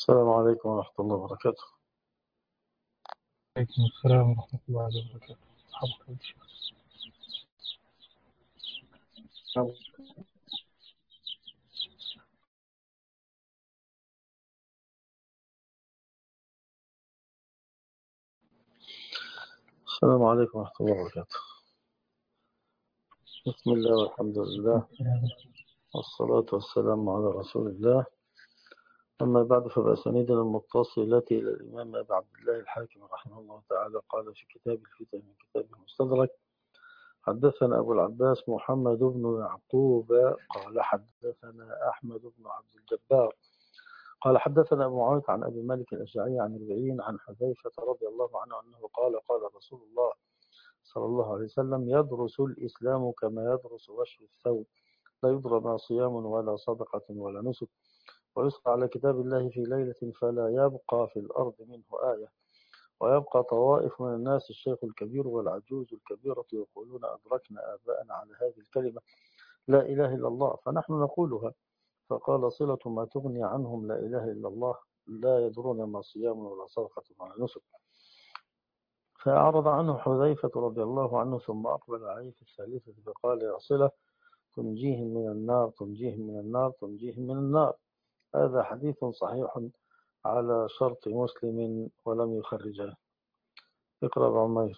السلام عليكم ورحمة الله وبركاته. عليكم السلام ورحمة الله وبركاته. مرحبا بك شيخ. السلام عليكم ورحمة الله وبركاته. بسم الله والحمد لله والصلاة والسلام على رسول الله. أما بعد، فبأسانيدنا المتصلة إلى الإمام أبي عبد الله الحاكم رحمه الله تعالى قال في كتاب الفتن من كتاب المستدرك: حدثنا أبو العباس محمد بن يعقوب قال حدثنا أحمد بن عبد الجبار قال حدثنا أبو معاوية عن أبي مالك الأشعري عن ربيعين عن حذيفة رضي الله عنه أنه قال: قال رسول الله صلى الله عليه وسلم: يدرس الإسلام كما يدرس وشر الثوب، لا يدرى ما صيام ولا صدقة ولا نسك، ويسقى على كتاب الله في ليلة فلا يبقى في الأرض منه آية، ويبقى طوائف من الناس الشيخ الكبير والعجوز الكبيرة يقولون: أدركنا آباءنا على هذه الكلمة لا إله إلا الله، فنحن نقولها. فقال: صلة ما تغني عنهم لا إله إلا الله، لا يدرون ما صيام ولا صدقة ولا نسك. فأعرض عنه حذيفة رضي الله عنه ثم أقبل عليه في الثالثة فقال: يا صلة، تنجيهم من النار تنجيهم من النار تنجيهم من النار. هذا حديث صحيح على شرط مسلم ولم يخرجه. اقرأ عمير.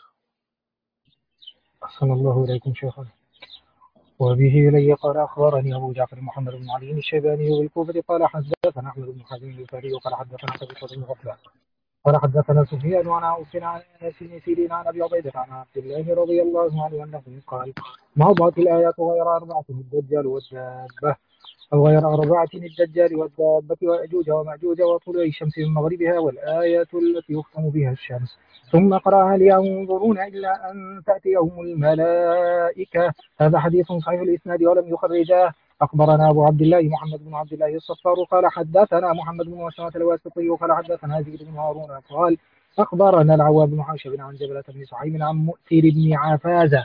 أحسن الله إليكم شيخنا. وبه إلي قال أخبرني أبو جعفر محمد بن علي الشيباني بالكوفة قال حدثنا أحمد بن حزم الفاري قال حدثنا قبيصة بن غفلان قال حدثنا سفيان عن عوف عن أنس بن سيرين عن أبي عبيدة عن عبد الله رضي الله عنه أنه قال: موضعت الآيات غير أربعة: الدجال والدابة، أو غير أربعة: الدجال والدابة ويأجوج ومأجوج وطلوع الشمس من مغربها والآية التي يختم بها الشمس. ثم قرأ: هل ينظرون إلا أن تأتيهم الملائكة. هذا حديث صحيح الإسناد ولم يخرجاه. أخبرنا أبو عبد الله محمد بن عبد الله الصفار قال حدثنا محمد بن مسلمة الواسطي قال حدثنا زيد بن هارون قال أخبرنا العواب بن حاشب عن جبلة بن سعيم عن مؤثر بن عفازة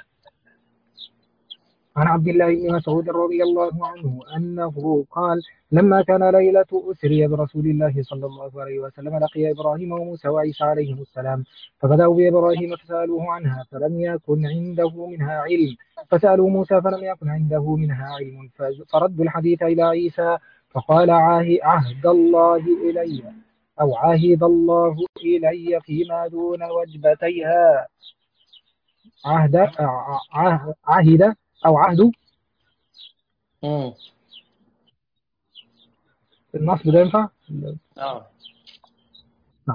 عن عبد الله بن مسعود رضي الله عنه أنه قال: لما كان ليلة أسري برسول الله صلى الله عليه وسلم لقي إبراهيم وموسى وعيسى عليهم السلام، فبدأوا بإبراهيم فسألوه عنها فلم يكن عنده منها علم، فسألوا موسى فلم يكن عنده منها علم، فردوا الحديث إلى عيسى فقال: عهد الله إلي أو عهد الله إلي فيما دون وجبتيها. عهد أو عهد النصب ده ينفع؟ نعم.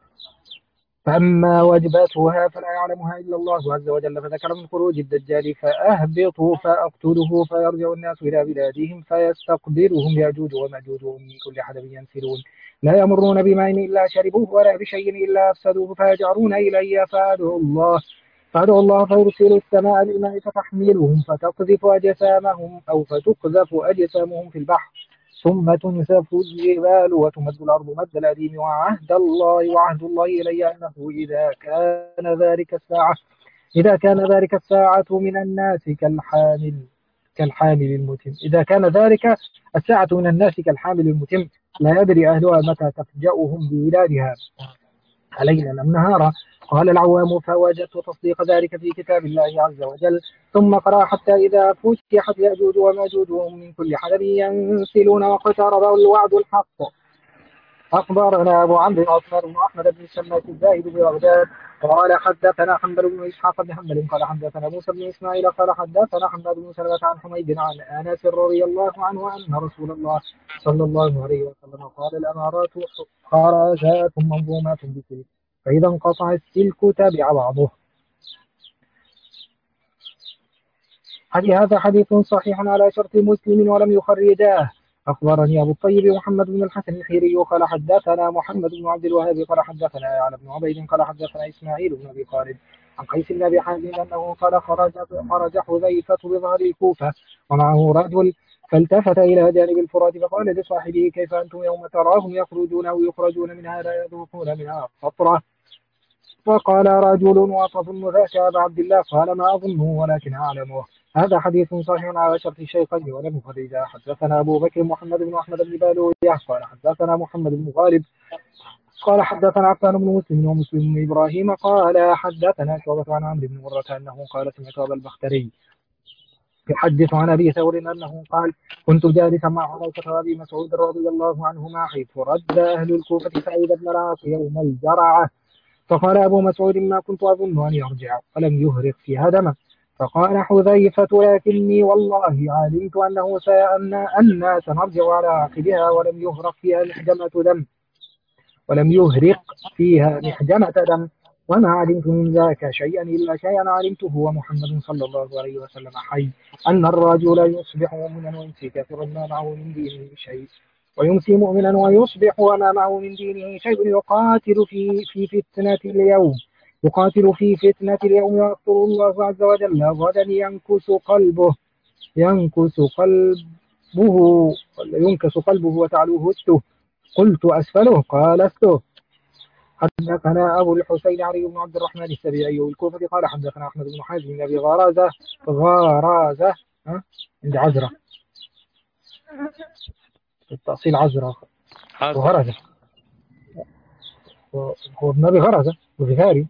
فأما وجباتها فلا يعلمها إلا الله عز وجل، فذكر من خروج الدجال: فأهبطوا فأقتله فيرجع الناس إلى بلادهم فيستقبلهم يأجوج ومأجوج وهم من كل حدب ينسلون، لا يمرون بماء إلا شربوه ولا بشيء إلا أفسدوه، فيجعرون إلي فأدعو الله فيرسل السماء بالماء فتحملهم فتقذف أجسامهم أو فتقذف أجسامهم في البحر، ثم تنسف الجبال وتمد الأرض مد الأديم. وعهد الله إلي أنه إذا كان ذلك الساعة من الناس كالحامل المتم إذا كان ذلك الساعة من الناس كالحامل المتم، لا يدري أهلها متى تفجأهم بولادها ليلا أم نهارا. قال العوام: فوجدت تصديق ذلك في كتاب الله عز وجل. ثم قرأ: حتى إذا فتحت يأجوج وماجوج وهم من كل حدب ينسلون واقترب الوعد الحق. أخبرنا أبو عمرو عثمان بن أحمد بن الشماس الزاهد ببغداد قال حدثنا حنبل بن إسحاق بن حنبل قال حدثنا موسى بن إسماعيل قال حدثنا حماد بن سلمة عن حميد عن أنس رضي الله عنه أن رسول الله صلى الله عليه وسلم قال: الأمارات خرجات منظومات بسلك، فإذا انقطع السلك تبع بعضه. هذا حديث صحيح على شرط مسلم ولم يخرجاه. أخبرني أبو الطيب محمد بن الحسن الحيري قال حدثنا محمد بن عبد الوهاب قال حدثنا علي بن عبيد قال حدثنا إسماعيل بن أبي خالد عن قيس بن أبي حازم أنه قال: خرج حذيفة بظهر الكوفة ومعه رجل، فالتفت إلى جانب الفرات فقال لصاحبه: كيف أنتم يوم تراهم يخرجون أو يخرجون منها لا يذوقون منها قطرة؟ فقال رجل: وتظن ذاك أبا عبد الله؟ قال: ما أظنه ولكن أعلمه. هذا حديث صحيح على شرط الشيخين ولم يخرجا. حدثنا أبو بكر محمد بن أحمد بن بالوية قال حدثنا محمد بن غالب قال حدثنا عفان بن مسلم ومسلم بن إبراهيم قال حدثنا شعبة عن عمرو بن مرة أنه قال سمعت أبا البختري يحدث عن أبي ثور أنه قال كنت جالسا مع حذيفة وأبي مسعود رضي الله عنهما حيث رد أهل الكوفة سعيد بن العاص يوم الجرعة، فقال أبو مسعود ما كنت أظن أن يرجع ولم يهرق فيها دما. فقال حذيفة لكني والله علمت أنه أن سنرجع على عقبها ولم يهرق فيها محجمة دم، وما علمت من ذاك شيئا إلا شيئا علمته هو محمد صلى الله عليه وسلم حي، أن الرجل يصبح مؤمنا ويمسي كافرا ما معه من دينه شيء، ويمسي مؤمنا ويصبح وما معه من دينه شيء، يقاتل في فتنة اليوم يغفر الله عز وجل غدا ينكس قلبه وتعلوه الته. قلت أسفله قال استه. حدثنا أبو الحسين علي بن عبد الرحمن السبيعي الكوفي قال حدثنا أحمد بن حازم بن أبي غرازة عند عزرة التأصيل عزرة وغرزة هو ابن أبي غرزة وغفاري.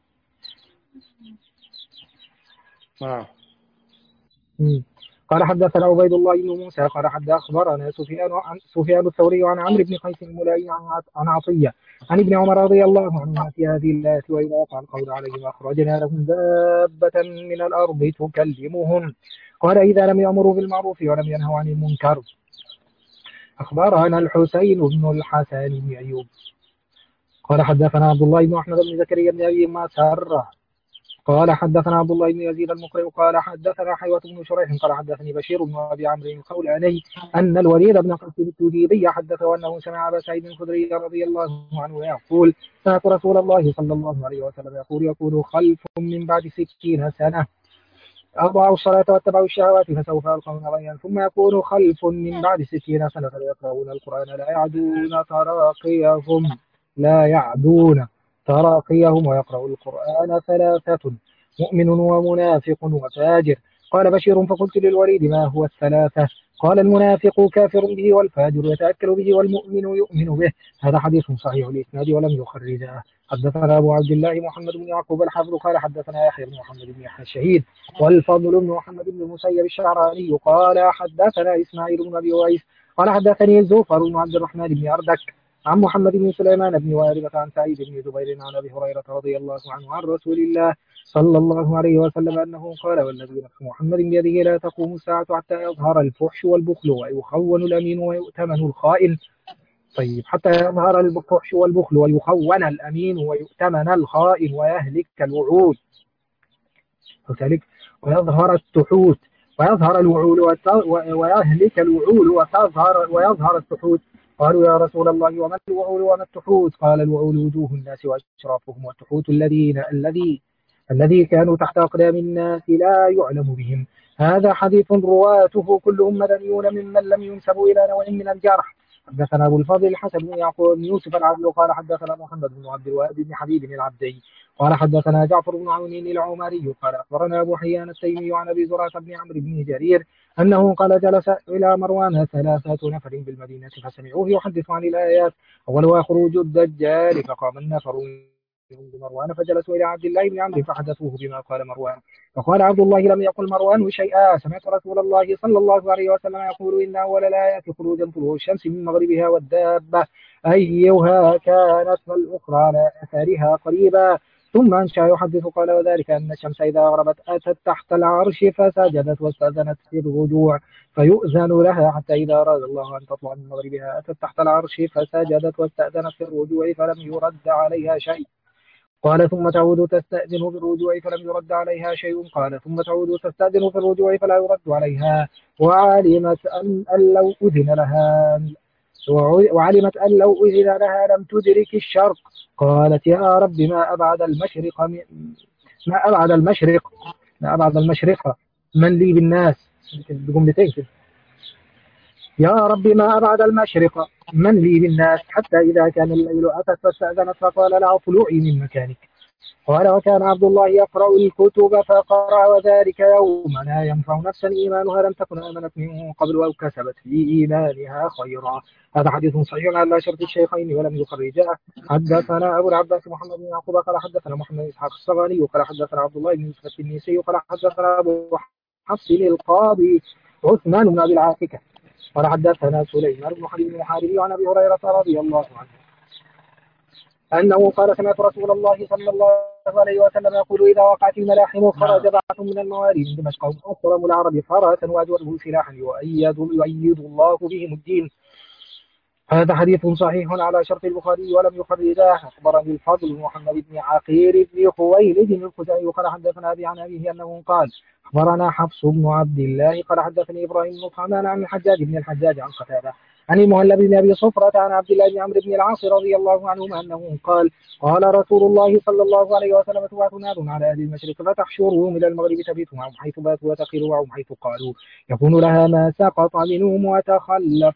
قال حدثنا عبيد الله بن موسى قال أخبرنا سفيان الثوري عن عمرو بن قيس الملائي عن عطية عن ابن عمر رضي الله عنهما في هذه الآية وإذا وقع القول عليهم أخرجنا لهم دابة من الأرض تكلمهم قال إذا لم يأمروا بالمعروف ولم ينهوا عن المنكر. أخبرنا الحسين بن الحسن بن أيوب قال حدثنا عبد الله بن أحمد بن زكريا بن أبي مسرة قال حدثنا عبد الله بن يزيد المقرئ قال حدثنا حيوة بن شريح قال حدثني بشير بن أبي عمرو الخولاني أن الوليد بن قيس التجيبي حدثه أنه سمع أبا سعيد الخدري رضي الله عنه يقول سمعت رسول الله صلى الله عليه وسلم يقول خلف من بعد 60 سنة أضاعوا الصلاة واتبعوا الشهوات فسوف يلقون غيا، ثم يكون خلف من بعد 60 سنة يقرؤون القرآن لا يعدون تراقيهم ويقرأ القرآن 3 مؤمن ومنافق وفاجر. قال بشير فقلت للوليد ما هو 3؟ قال المنافق كافر به والفاجر يتأكل به والمؤمن يؤمن به. هذا حديث صحيح الإسناد ولم يخرجه. حدثنا أبو عبد الله محمد بن يعقوب الحافظ قال حدثنا يحيى بن محمد بن يحيى الشهيد والفضل بن محمد بن المسيب الشعراني قال حدثنا إسماعيل بن أبي ويس قال حدثني زوفر بن عبد الرحمن بن أردك عن محمد بن سليمان بن واربة عن سعيد بن جبير عن أبي هريرة رضي الله عنه عن رسول الله صلى الله عليه وسلم أنه قال والذي نفس محمد بيده لا تقوم الساعة حتى يظهر الفحش والبخل ويخون الأمين ويؤتمن الخائن. طيب حتى يظهر الفحش والبخل ويخون الأمين ويؤتمن الخائن ويهلك الوعود ويظهر التحوت ويظهر الوعول ويهلك الوعول ويظهر التحوت. قالوا يا رسول الله وما الوعول وما التحوت؟ قال الوعول وجوه الناس وأشرافهم والتحوت الذي كانوا تحت أقدام الناس لا يعلم بهم. هذا حديث رواته كلهم مدنيون ممن لم ينسبوا إلى نوع من الجرح. حدثنا أبو الفضل الحسن بن يعقوب بن يوسف العدل قال حدثنا محمد بن عبد الوهاب بن حبيب العبدي قال حدثنا جعفر بن عون العمري قال أخبرنا أبو حيان التيمي عن أبي زرعة بن عمرو بن جرير أنه قال جلس إلى مروان 3 نفر بالمدينة فسمعوه يحدث عن الآيات أولها خروج الدجال فقام النفر مروان فجلسوا إلى عبد الله بن عمرو فحدثوه بما قال مروان فقال عبد الله لم يقل مروان شيئا سمعت رسول الله صلى الله عليه وسلم يقول إن أول الآيات خروجا طلوع الشمس من مغربها والدابة أيها كانت والأخرى على أثرها قريبا ثم أنشأ يحدث قال وذلك أن الشمس إذا غربت أتت تحت العرش فسجدت واستأذنت في الرجوع فيؤذن لها حتى إذا أراد الله أن تطلع من مغربها أتت تحت العرش فسجدت واستأذنت في الرجوع فلم يرد عليها شيء. قال ثم تعود تستأذن في الرجوع فلم يرد عليها شيء. قال ثم تعود تستأذن في الرجوع فلا يرد عليها وعلمت أن لو أذن لها لم تدرك الشرق. قالت يا رب ما أبعد المشرق من لي بالناس بجملتين كده. يا رب ما أبعد المشرق من لي بالناس حتى إذا كان الليل أتت فاستأذنت فقال لها طلوعي من مكانك قال وكان عبد الله يقرأ الكتب فقرأ وذلك يوم لا ينفع نفسا إيمانها لم تكن آمنت من قبل أو كسبت في إيمانها خيرا. هذا حديث صحيح على شرط الشيخين ولم يخرجاه. حدثنا أبو العباس محمد بن يعقوب قال حدثنا محمد بن إسحاق الصغاني قال حدثنا عبد الله بن يوسف النيسي قال حدثنا أبو حفص القاضي عثمان بن أبي العافية قال حدثنا سليمان بن حبيب المحاربي عن أبي هريرة رضي الله عنه أنه قال سمعت رسول الله صلى الله عليه وسلم يقول إذا وقعت الملاحم خرج بعث من الموالي من دمشق أكرم العرب فراسا وأجوده سلاحا يؤيد الله بهم الدين. هذا حديث صحيح على شرط البخاري ولم يخرجاه. أخبرني الفضل بن محمد بن عقيل بن خويلد الخزاعي قال حدثنا أبي عن أبيه أنه قال أخبرنا حفص بن عبد الله قال حدثني إبراهيم بن طعمان عن الحجاج بن الحجاج عن قتادة عن المهلب بن أبي صفرة عن عبد الله بن عمرو بن العاص رضي الله عنهما أنه قال قال رسول الله صلى الله عليه وسلم تبعث نار على أهل المشرق فتحشرهم إلى المغرب تبيت معهم حيث باتوا وتقيل معهم حيث قالوا يكون لها ما سقط منهم وتخلف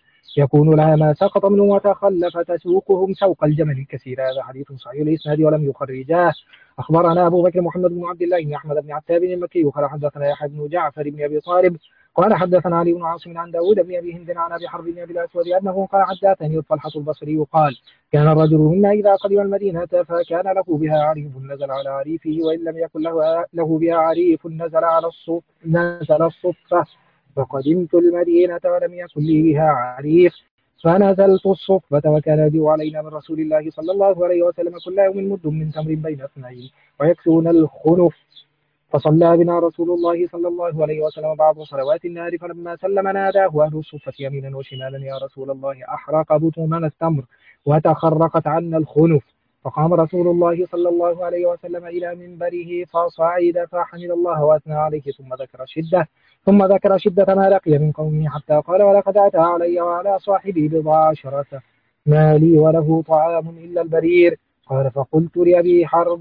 وتخلف تسوقهم سوق الجمل الكثير. هذا حديث صحيح الإسناد ولم يخرجاه. أخبرنا أبو بكر محمد بن عبد الله بن أحمد بن عتاب المكي قال حدثنا يحيى بن جعفر بن أبي طالب قال حدثنا علي بن عاصم عن داود بن أبي هند عن أبي حرب بن أبي الأسود أنه قال حدثني طلحة البصري قال كان الرجل منا إذا قدم المدينة فكان له بها عريف نزل على عريفه وإن لم يكن له بها عريف نزل الصفة فقدمت المدينة ولم يكن لي بها عريف فنزلت الصفة وكان يدعو علينا من رسول الله صلى الله عليه وسلم كل يوم مد من تمر بين اثنين ويكسون الخنف فصلى بنا رسول الله صلى الله عليه وسلم بعض صلوات النهار فلما سلم ناداه أهل الصفة يمينا وشمالا يا رسول الله أحرق بطوننا التمر وتخرقت عنا الخنف. فقام رسول الله صلى الله عليه وسلم إلى منبره فصعد فحمد الله وأثنى عليه ثم ذكر شدة ما لقي من قومه حتى قال ولقد أتى علي وعلى صاحبي بضع عشرة ما لي وله طعام إلا البرير. قال فقلت لأبي حرب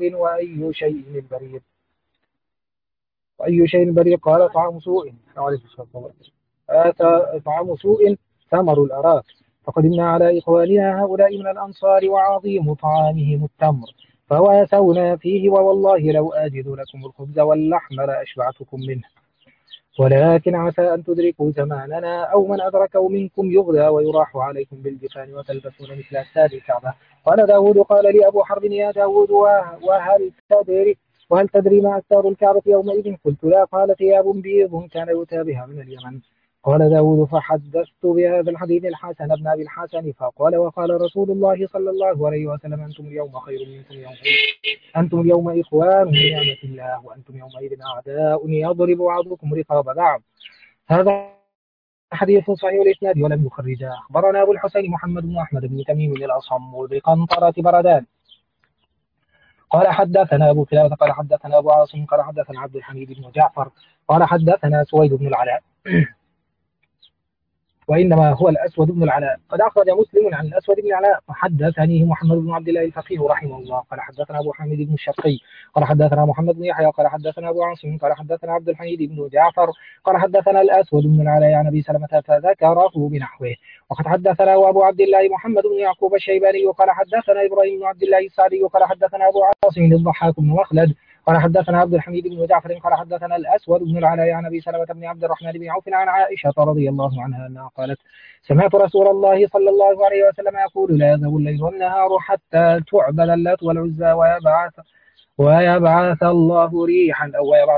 وأي شيء البرير قال طعام سوء طعام سوء ثمر الأراك. فقدمنا على إخواننا هؤلاء من الأنصار وعظيم طعامهم التمر فواسونا فيه ووالله لو أجد لكم الخبز واللحم لأشبعتكم منه ولكن عسى أن تدركوا زماننا أو من أدركه منكم يغدى ويراح عليكم بالجفان وتلبسون مثل أساد الكعبة. قال داود قال لي أبو حرب يا داود وهل تدري ما أساد الكعبة يومئذ؟ قلت لا. قال ثياب بيض كان يؤتى بها من اليمن. قال داود فحدثت بهذا الحديث الحسن بن أبي الحسن فقال وقال رسول الله صلى الله عليه وسلم أنتم اليوم خير منكم يومئذ أنتم اليوم إخوان من نعمة الله وأنتم يومئذ أعداء يضرب بعضكم رقاب بعض. هذا حديث صحيح الإسناد ولم يخرجاه. أخبرنا أبو الحسين محمد بن أحمد بن تميم الأصم بقنطرة بردان قال حدثنا أبو كلابة قال حدثنا أبو عاصم قال حدثنا عبد الحميد بن جعفر قال حدثنا سويد بن العلاء وإنما هو الأسود بن العلاء. قد أخرج مسلم عن الأسود بن العلاء فحدثني محمد بن عبد الله الفقيه رحمه الله قال حدثنا أبو حميد بن الشرقي قال حدثنا محمد بن يحيى قال حدثنا أبو عاصم قال حدثنا عبد الحميد بن جعفر قال حدثنا الأسود بن العلاء عن أبي سلمة فذكره بنحوه. وقد حدثنا أبو عبد الله محمد بن يعقوب الشيباني قال حدثنا إبراهيم بن عبد الله السعدي قال حدثنا أبو عاصم الضحاك بن مخلد قال حدثنا عبد الحميد بن جعفر قال حدثنا الأسود بن العلاء عن أبي سلمة بن عبد الرحمن بن عوف عن عائشة رضي الله عنها أنها قالت سمعت رسول الله صلى الله عليه وسلم يقول لا يذهب الليل والنهار حتى تعبد اللات والعزى ويبعث الله ريحا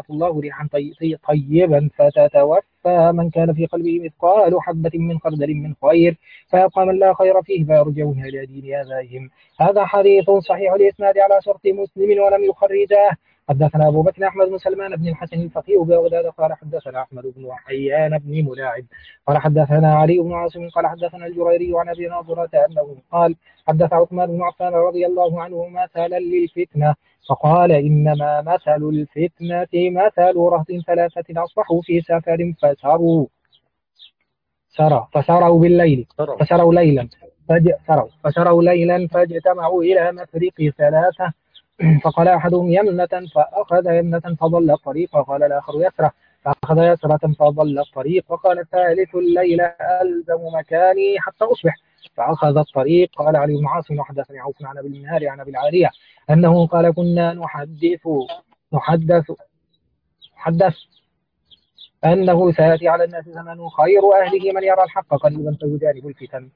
طيبا فتتوفى من كان في قلبه مثقال حبة من خردل من خير فيبقى من لا خير فيه فيرجعون إلى دين آبائهم. هذا حديث صحيح الإسناد على شرط مسلم ولم يخرجاه. حدثنا أبو بكر أحمد بن سلمان بن الحسن الفقيه ببغداد قال حدثنا أحمد بن حيان بن ملاعب قال حدثنا علي بن عاصم قال حدثنا الجريري عن أبي ناظرة أنه قال حدث عثمان بن عفان رضي الله عنه مثلا للفتنة فقال إنما مثل الفتنة مثل رهط ثلاثة أصبحوا في سفر فسروا ليلا فاجتمعوا إلى مفرق ثلاثة فقال أحدهم يمنة فأخذ يمنة فضل الطريق وقال الآخر يسرة فأخذ يسرة فضل الطريق وقال الثالث الليل ألزم مكاني حتى أصبح فأخذ الطريق. قال علي بن عاصم وحدثني عوف عن أبي المنهار عن أبي العالية أنه قال كنا نحدث حدث أنه سيأتي على الناس زمن خير أهله من يرى الحق قريبا فيجانب الفتن.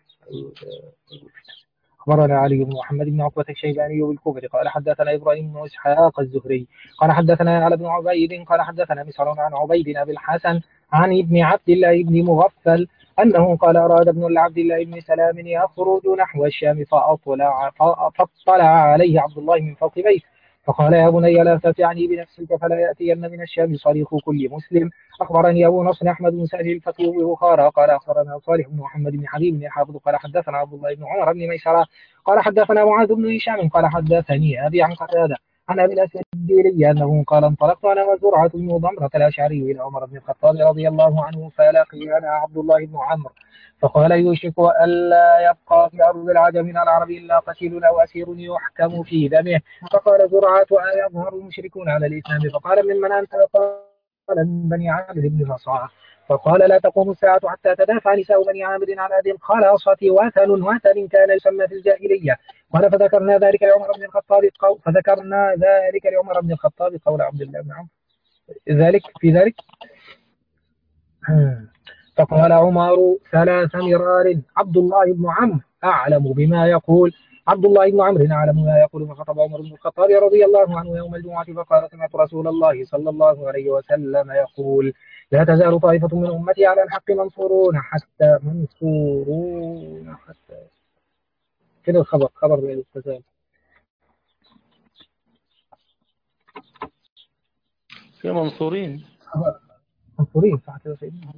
أخبرنا علي بن محمد بن عقبة الشيباني بالكوفة قال حدثنا إبراهيم بن إسحاق الزهري قال حدثنا علي بن عبيد قال حدثنا مسعر عن عبيد بن الحسن عن ابن عبد الله بن مغفل أنه قال أراد ابن عبد الله بن سلام يخرج نحو الشام فاطلع عليه عبد الله من فوق بيت فقال يا بني لا تتعني بنفسك فلا يأتين من الشام صريخ كل مسلم. أخبرني أبو نصر أحمد بن سعد الفقيه ببخارى قال أخبرنا صالح بن محمد بن حبيب بن الحافظ قال حدثنا عبد الله بن عمر بن ميسرة قال حدثنا معاذ بن هشام قال حدثني أبي عن قتادة عن أبي الأسود الديلي أنه قال انطلقت أنا وزرعة بن ضمرة الأشعري إلى عمر بن الخطاب رضي الله عنه فلقينا عبد الله بن عمرو فقال يوشك ألا يبقى في أرض العجم من العرب إلا قتيل أو أسير يحكم في دمه. فقال زرعة أيظهر المشركون على الإسلام فقال ممن أنت قال من بني عامر بن رصاعة فقال لا تقوم الساعة حتى تدافع نساء بني عامر على ذي الخلاصة وثن كان يسمى في الجاهلية. قال فذكرنا ذلك لعمر بن الخطاب قول عبد الله بن عمرو ذلك فقال عمر 3 مرار عبد الله بن عمرو أعلم بما يقول عبد الله بن عمرو أعلم ما يقول. فخطب عمر بن الخطاب رضي الله عنه يوم الجمعة فقال سمعت رسول الله صلى الله عليه وسلم يقول لا تزال طائفة من أمتي على الحق منصورون حتى كده خبر التزال في منصورين منصورين صح كده سيدنا.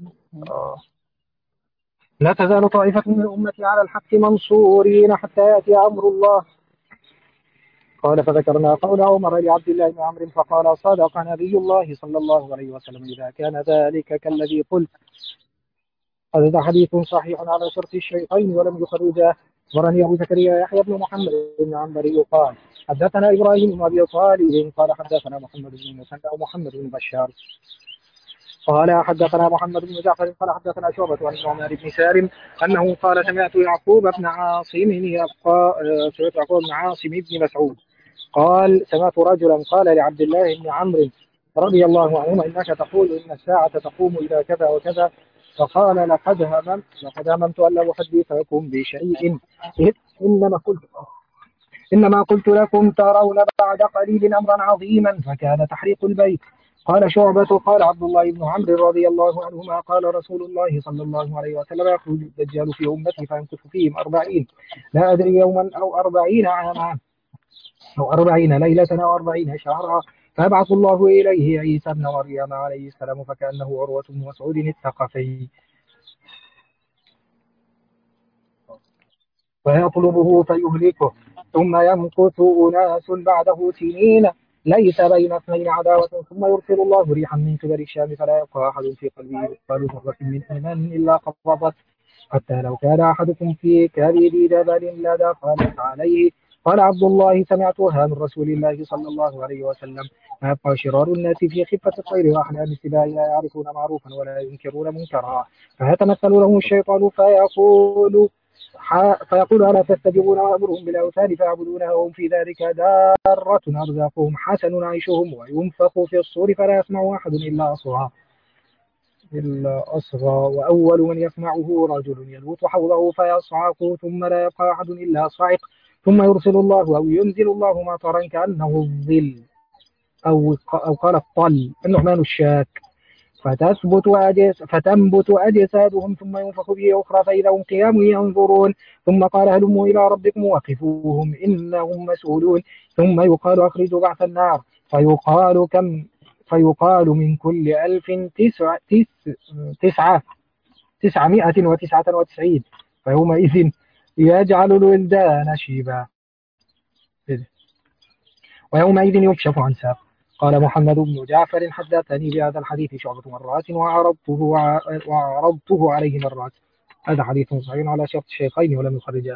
لا تزال طائفة من أمتي على الحق منصورين حتى يأتي أمر الله. قال فذكرنا قول عمر لعبد الله بن عمرو فقال صدق نبي الله صلى الله عليه وسلم إذا كان ذلك كالذي قلت. هذا حديث صحيح على شرط الشيخين ولم يخرجاه. أخبرني أبو زكريا يحيى بن محمد بن عنبري قال حدثنا إبراهيم بن أبي طالب قال حدثنا محمد بن مسلم ومحمد بن بشار قال حدثنا محمد بن جعفر قال حدثنا شعبة عن عمر بن سالم أنه قال سمعت يعقوب بن عاصم بن مسعود قال سمعت رجلا قال لعبد الله بن عمرو رضي الله عنهما إنك تقول إن الساعة تقوم إلى كذا وكذا فقال لقد هممت ألا أحدثكم بشيء إنما قلت لكم ترون بعد قليل أمرا عظيما فكان تحريق البيت. قال شعبة قال عبد الله بن عمرو رضي الله عنهما قال رسول الله صلى الله عليه وسلم يخرج الدجال في أمتي فيمكث فيهم 40 لا أدري يوما أو 40 عاما أو 40 ليلة أو 40 شهرا فيبعث الله إليه عيسى بن مريم عليه السلام فكأنه عروة بن مسعود الثقفي فيطلبه فيهلكه ثم يمكث أناس بعده سنين ليس بين اثنين عداوة ثم يرسل الله ريحا من قبل الشام فلا يبقى أحد في قلبه مثقال ذرة من إيمان إلا قبضت حتى لو كان أحدكم في كبد جبل لدخلت عليه. قال عبد الله سمعتها من رسول الله صلى الله عليه وسلم ما يبقى شرار الناس في خفة الطير وأحلام السباع لا يعرفون معروفا ولا ينكرون منكرا فيتمثل لهم الشيطان فيقول ألا تستجيبون وأمرهم بالأوثان فيعبدونها وهم في ذلك دارة أرزاقهم حسن عيشهم وينفخ في الصور فلا يسمع أحد إلا أصغى وأول من يسمعه رجل يلوط حوضه فيصعق ثم لا يبقى أحد إلا صعق ثم يرسل الله أو ينزل الله مطرا كأنه الظل أو قال الطل النعمان الشاك فتنبت أجسادهم ثم ينفخ به أخرى فإذا هم قيام ينظرون ثم قال هلموا إلى ربكم وقفوهم إنهم مسؤولون ثم يقال أخرجوا بعث النار فيقال من كل 1999 فيومئذ يجعل الولدان شيبا ويومئذ يكشف عن ساق. قال محمد بن جعفر حدثني بهذا الحديث شعبة مرات وعرضته عليه مرات. هذا حديث صحيح على شرط الشيخين ولم يخرجاه.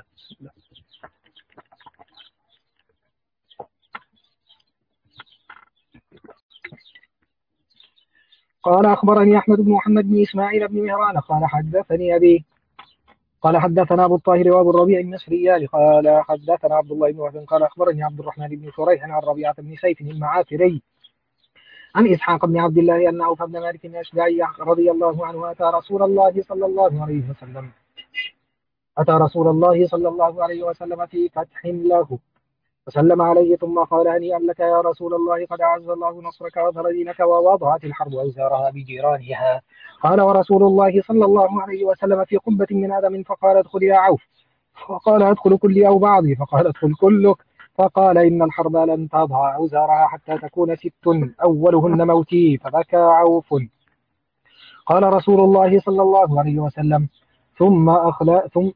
قال أخبرني أحمد بن محمد بن إسماعيل بن مهران قال حدثني أبي قال حدثنا أبو الطاهر وأبو الربيع المصريان قال حدثنا عبد الله بن وهب قال أخبرني عبد الرحمن بن شريح عن ربيعة بن سيف المعافري عن إسحاق بن عبد الله أن عوف بن مالك الأشجعي رضي الله عنه أتى رسول الله صلى الله عليه وسلم في فتح له فسلم عليه ثم قال هنيئا لك يا رسول الله قد أعز الله نصرك وأظهر دينك ووضعت الحرب أوزارها بجيرانها. قال ورسول الله صلى الله عليه وسلم في قبة من آدم فقال ادخل يا عوف فقال ادخل كلي أو بعضي فقال ادخل كلك فقال إن الحرب لن تضع أوزارها حتى تكون 6 أولهن موتي فبكى عوف. قال رسول الله صلى الله عليه وسلم ثم أخلى ثم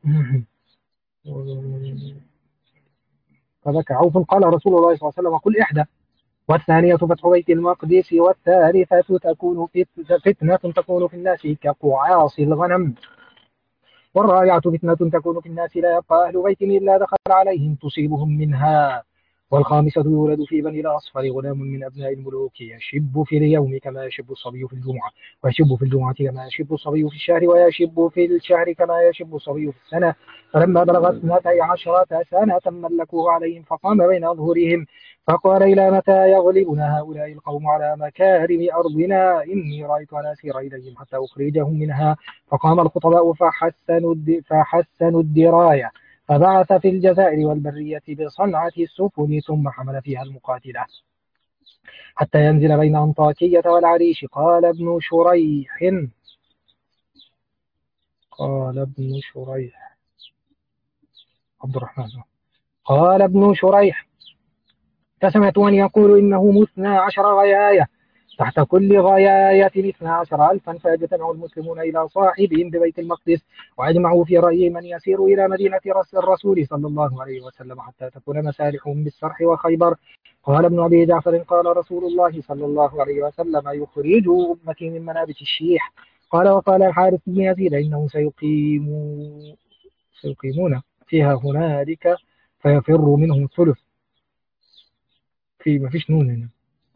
فبكى عوف. قال رسول الله صلى الله عليه وسلم قل إحدى والثانية فتح بيت المقدس والثالثة تكون فتنة تكون في الناس كقعاص الغنم والرابعة فتنة تكون في الناس لا يبقى أهل بيت إلا دخل عليهم تصيبهم منها والخامسة يولد في بني الأصفر غلام من أبناء الملوك يشب في اليوم كما يشب الصبي في الجمعة ويشب في الجمعة كما يشب الصبي في الشهر ويشب في الشهر كما يشب الصبي في السنة. فلما بلغ 12 سنة ملكوه عليهم فقام بين أظهرهم فقال إلى متى يغلبنا هؤلاء القوم على مكارم أرضنا إني رأيت أن أسير إليهم حتى أخرجهم منها. فقام الخطباء فحسنوا الدراية فبعث في الجزائر والبرية بصنعة السفن ثم حمل فيها المقاتلة حتى ينزل بين أنطاكية والعريش. قال ابن شريح عبد الرحمن قال ابن شريح فسمعت أن يقول إنه 12 غياية تحت كل غياية 12,000 فيجتمع المسلمون إلى صاحبهم ببيت المقدس وأجمعوا في رأيهم من يسير إلى مدينة الرسول صلى الله عليه وسلم حتى تكون مسالحهم بالسرح وخيبر. قال ابن أبي جعفر قال رسول الله صلى الله عليه وسلم يخرج أمتي من منابت الشيح. وقال الحارث بن يزيد إنهم سيقيمون فيها هنالك فيفر منهم الثلث في ما فيش نون هنا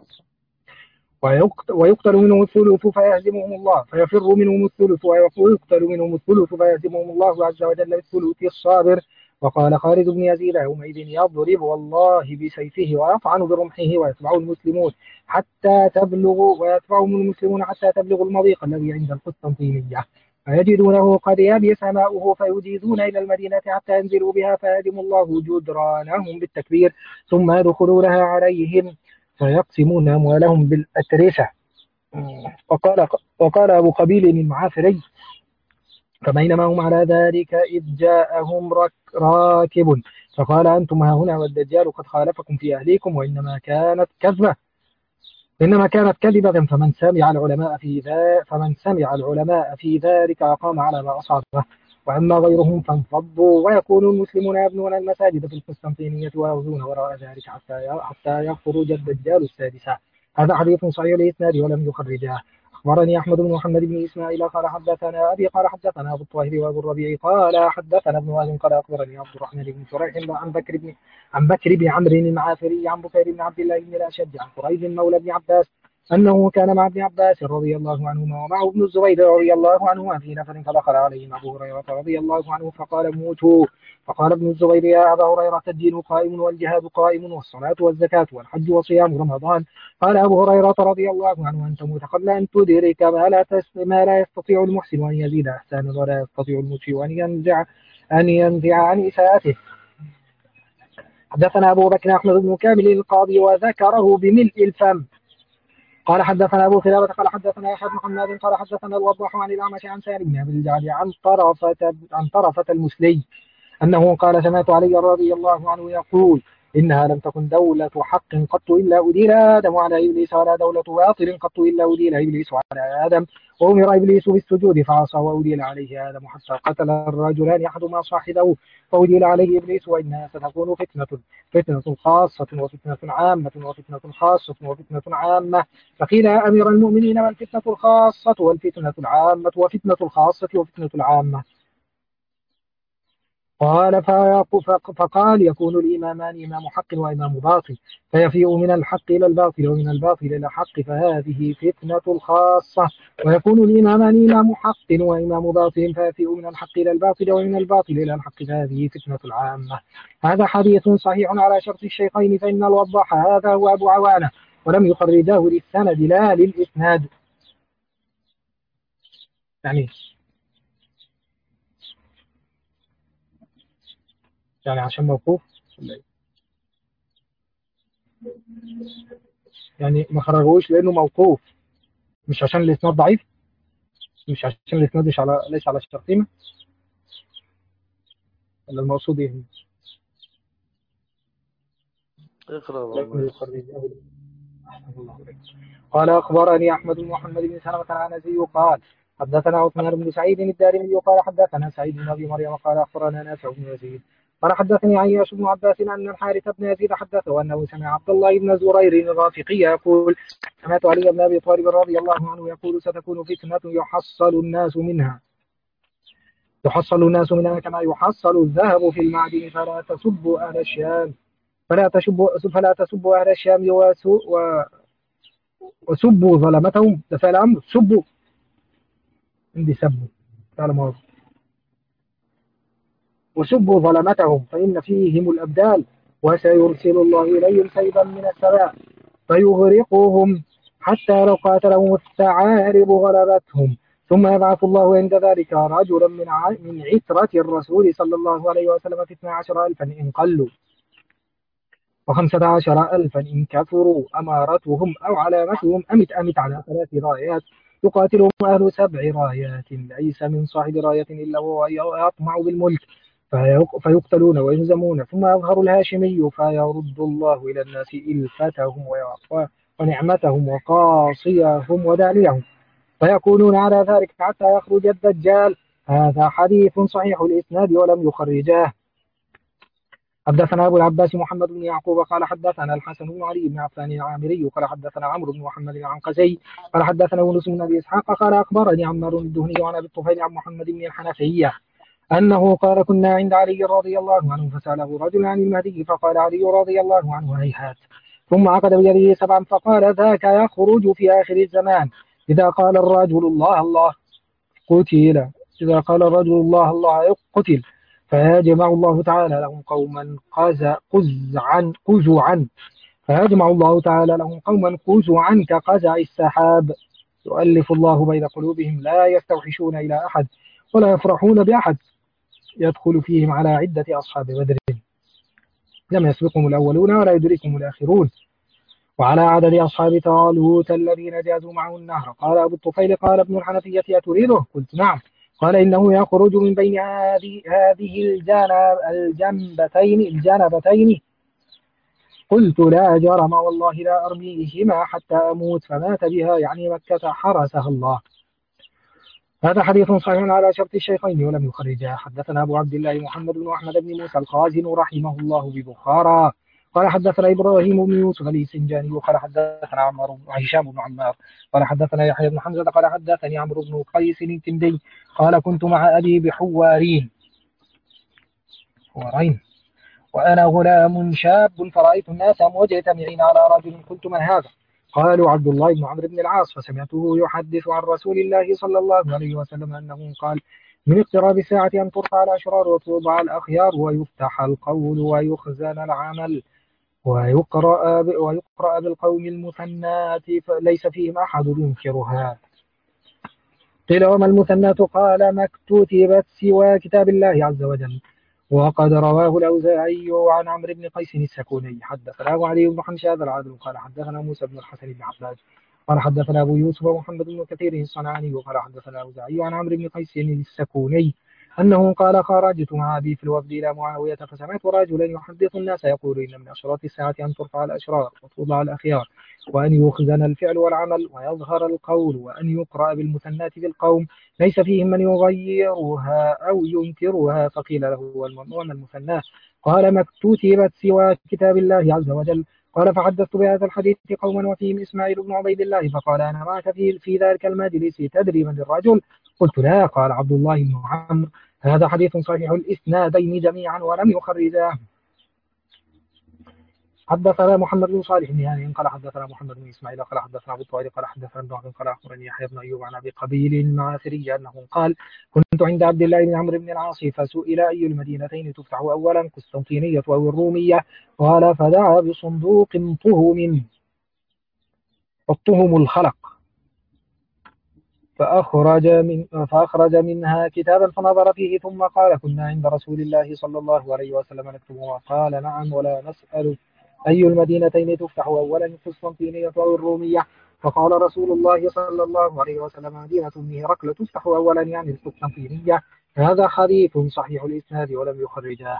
ويقتل منهم الثلث فيهزمهم الله فيفر منهم الثلث ويقتل منهم الثلث فيهزمهم الله عز وجل بالثلث الصابر. وقال خالد بن يزيد يومئذ يضرب والله بسيفه ويطعن برمحه ويتبعهم المسلمون حتى تبلغ المضيق الذي عند القسطنطينية فيجدونه قد يبس ماؤه فيجيزون إلى المدينة حتى ينزلوا بها فيهدم الله جدرانهم بالتكبير ثم يدخلونها عليهم فيقسمون أموالهم بالأترسة. وقال أبو قبيل المعافري فبينما هم على ذلك إذ جاءهم راكب فقال أنتم ها هنا والدجال قد خالفكم في أهليكم وإنما كانت كذبة فمن سمع العلماء في ذلك أقام على ما أصابه وأما غيرهم فانفضوا ويكون المسلمون يبنون المساجد في القسطنطينية ويغزون وراء ذلك حتى يخرج الدجال السادسة. هذا حديث صحيح الإسناد ولم يخرجه. أخبرني أحمد بن محمد بن إسماعيل قال حدثنا أبي قال حدثنا أبو الطاهر وأبو الربيع قال حدثنا ابن وهب قال أخبرني عبد الرحمن بن شريح عن بكر بن عمرو المعافري عن بكير بن عبد الله بن الأشج عن قريب مولى بن عباس أنه كان مع ابن عباس رضي الله عنهما ومعه ابن الزبير رضي الله عنهما في نفر فدخل عليهم أبو هريرة رضي الله عنه فقال موتوا. فقال ابن الزبير يا أبا هريرة الدين قائم والجهاد قائم والصلاة والزكاة والحج وصيام رمضان. قال أبو هريرة رضي الله عنه أن تموت قبل أن تدرك ما لا يستطيع المحسن أن يزيد إحسانا ولا يستطيع المسيء أن ينزع عن إساءته. حدثنا أبو بكر أحمد بن كامل القاضي وذكره بملء الفم. قال حدثنا أبو خلابة قال حدثنا يحيى بن حماد قال حدثنا الوضاح عن الأعمش عن سالم بن أبي الجعد عن طرفة المسلي أنه قال سمعت علي رضي الله عنه يقول إنها لم تكن دولة حق قط إلا أديل آدم على إبليس ولا دولة باطل قط إلا أديل إبليس على آدم وأمر إبليس بالسجود فعصى وأديل عليه آدم حتى قتل الرجلان أحدهما صاحبه فأديل عليه إبليس وإنها ستكون فتنة خاصة وفتنة عامة وفتنة خاصة وفتنة عامة. فقيل يا أمير المؤمنين ما الفتنة الخاصة والفتنة العامة وفتنة الخاصة وفتنة العامة؟ قال فقال يكون الإمامان إمام حق وإمام باطل، فيفيء من الحق إلى الباطل ومن الباطل إلى الحق، فهذه فتنة الخاصة. ويكون الإمامان إمام حق وإمام باطل، فيفيء من الحق إلى الباطل ومن الباطل إلى الحق، فهذه فتنة العامة. هذا حديث صحيح على شرط الشيخين، فإن الوضاح هذا هو أبو عوانة، ولم يخرجاه للسند لا للإسناد. يعني عشان موقوف، يعني ما خرجوش لأنه موقوف، مش عشان الإسناد ضعيف، مش عشان الإسناد مش على ليس على الشرطين، ولا المقصود إيه؟ اقرأ لكن والله. يخرجاه. أحسن الله إليك. قال أخبرني أحمد بن محمد بن سلمة العنزي قال حدثنا عثمان بن سعيد الدارمي قال حدثنا سعيد بن أبي مريم قال أخبرنا نافع بن يزيد قال حدثني عياش بن عباس أن الحارث بن يزيد حدثه أنه سمع عبد الله بن زرير الرافقي يقول سمعت علي بن أبي طالب رضي الله عنه يقول ستكون فتنة يحصل الناس منها كما يحصل الذهب في المعدن، فلا تسبوا أهل الشام وسبوا ظلمتهم. ده فعل أمر، سبوا، عندي سبوا فعل ماضي، وسبوا ظلمتهم فإن فيهم الأبدال، وسيرسل الله إليهم سيبا من السماء فيغرقهم حتى لو قاتلهم الثعالب غلبتهم، ثم يبعث الله عند ذلك رجلا من عترة الرسول صلى الله عليه وسلم في 12,000 إن قلوا، و15,000 إن كثروا، أمارتهم أو علامتهم أمت على 3 رايات يقاتلهم أهل 7 رايات، ليس من صاحب راية إلا وهو يطمع بالملك فيقتلون ويهزمون، ثم يظهر الهاشمي فيرد الله إلى الناس إلفتهم ونعمتهم وقاصيهم ودانيهم، فيكونون على ذلك حتى يخرج الدجال. هذا حديث صحيح الإسناد ولم يخرجاه. حدثنا أبو العباس محمد بن يعقوب قال حدثنا الحسن بن علي بن عفان العامري قال حدثنا عمرو بن محمد العنقزي قال حدثنا يونس بن أبي إسحاق قال أخبرني عمار الدهني عن أبي الطفيل عن محمد بن الحنفية أنه قال كنا عند علي رضي الله عنه فسأله رجل عن المهدي فقال علي رضي الله عنه هيهات، ثم عقد بيده 7 فقال ذاك يخرج في آخر الزمان إذا قال الرجل الله الله قتل، إذا قال الرجل الله الله قتل، فيجمع الله تعالى لهم قوما قزعا فيجمع الله تعالى لهم قوما قزعا كقزع السحاب، يؤلف الله بين قلوبهم لا يستوحشون إلى أحد ولا يفرحون بأحد، يدخل فيهم على عدة أصحاب بدر لم يسبقهم الأولون ولا يدركهم الآخرون، وعلى عدد أصحاب طالوت الذين جازوا معه النهر. قال أبو الطفيل قال ابن الحنفية أتريده؟ قلت نعم. قال إنه يخرج من بين هذه الجنبتين. قلت لا جرم والله لا أرميهما حتى أموت، فمات بها يعني مكة حرسها الله. هذا حديث صحيح على شرط الشيخين ولم يخرجاه. حدثنا أبو عبد الله محمد بن أحمد بن موسى الخازن رحمه الله ببخارى قال حدثنا إبراهيم بن يوسف الإسنجاني قال حدثنا هشام بن عمار قال حدثنا يحيى بن حمزة قال حدثني عمرو بن قيس الكندي قال كنت مع أبي بحوارين وأنا غلام شاب فرأيت الناس مجتمعين على رجل، قلت من هذا؟ قالوا عبد الله بن عمرو بن العاص، فسمعته يحدث عن رسول الله صلى الله عليه وسلم أنه قال من اقتراب الساعة أن ترفع الأشرار وتوضع الأخيار ويفتح القول ويخزن العمل ويقرأ بالقوم المثنات ليس فيهم أحد ينكرها. قيل وما المثنات؟ قال ما اكتتبت سوى كتاب الله عز وجل. وقد رواه الأوزاعي عن عمرو بن قيس السكوني حدثنا علي بن حمشاد العادل قال حدثنا موسى بن الحسن بن عباد قال حدثنا أبو يوسف ومحمد بن كثير الصنعاني وقال حدثنا الأوزاعي عن عمرو بن قيس السكوني أنه قال خرجت مع أبي في الوفد إلى معاوية فسمعت رجلا يحدث الناس يقول إن من أشراط الساعة أن ترفع الأشرار وتوضع الأخيار وأن يخزن الفعل والعمل ويظهر القول وأن يقرأ بالمثنات بالقوم ليس فيهم من يغيرها أو ينكرها. فقيل له وما المثنى؟ قال ما كتبت سوى كتاب الله عز وجل. قال فحدثت بهذا الحديث قوما وفيهم إسماعيل بن عبيد الله فقال أنا معك في ذلك المجلس تدري من الرجل؟ قلت لا. قال عبد الله بن عمرو هذا حديث صحيح الإسنادين جميعا ولم يخرجاه. حدثنا محمد بن صالح يعني قال حدثنا محمد بن إسماعيل قال حدثنا أبو الطويل قال حدثنا ابن وهب قال أخبرني يحيى بن أيوب عن أبي قبيل معافري أنه قال كنت عند عبد الله بن عمرو بن العاص فسئل أي المدينتين تفتح أولا قسطنطينية أو الرومية قال فدعا بصندوق طهم الخلق فأخرج منها كتابا فنظر فيه ثم قال كنا عند رسول الله صلى الله عليه وسلم نكتب وقال نعم ولا نسأل أي المدينتين تفتح أولا القسطنطينية أو الرومية فقال رسول الله صلى الله عليه وسلم مدينة هرقل تفتح أولا يعني القسطنطينية. هذا حديث صحيح الإسناد ولم يخرجاه.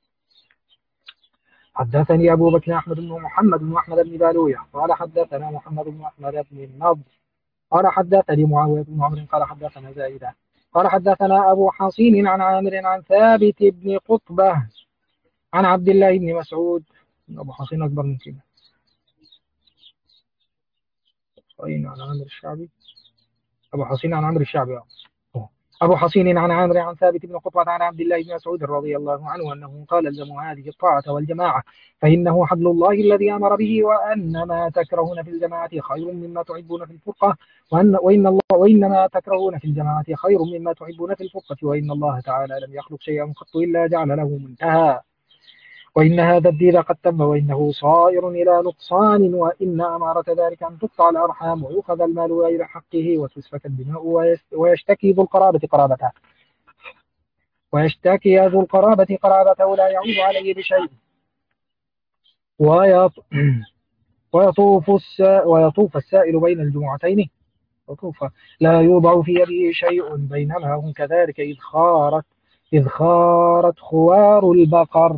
حدثني أبو بكر أحمد بن محمد بن أحمد بن بالوية قال حدثنا محمد بن أحمد بن النضر قال حدثني معاوية بن عمرو قال حدثنا زائدة قال حدثنا أبو حصين عن عامر عن ثابت بن قطبة عن عبد الله بن مسعود. أبو حصين أكبر من كده. عن عامر الشعبي. أبو حصين عن عمرو الشعبي. أبو حصين عن عامر عن ثابت بن قطبة عن عبد الله بن مسعود رضي الله عنه أنه قال الزموا هذه الطاعة والجماعة فإنه حبل الله الذي أمر به وأن ما تكرهون في الجماعة خير مما تحبون في الفرقة وإن ما تكرهون في الجماعة خير مما تحبون في الفرقة وإن الله تعالى لم يخلق شيئا قط إلا جعل له منتهى وإن هذا الدين قد تم وإنه صائر إلى نقصان وإن أمارة ذلك أن تقطع الأرحام ويؤخذ المال غير حقه وتسفك الدماء ويشتكي ذو القرابة قرابته لا يعود عليه بشيء ويطوف السائل بين الجمعتين لا يوضع في يده شيء بينما هم كذلك إذ خارت خوار البقر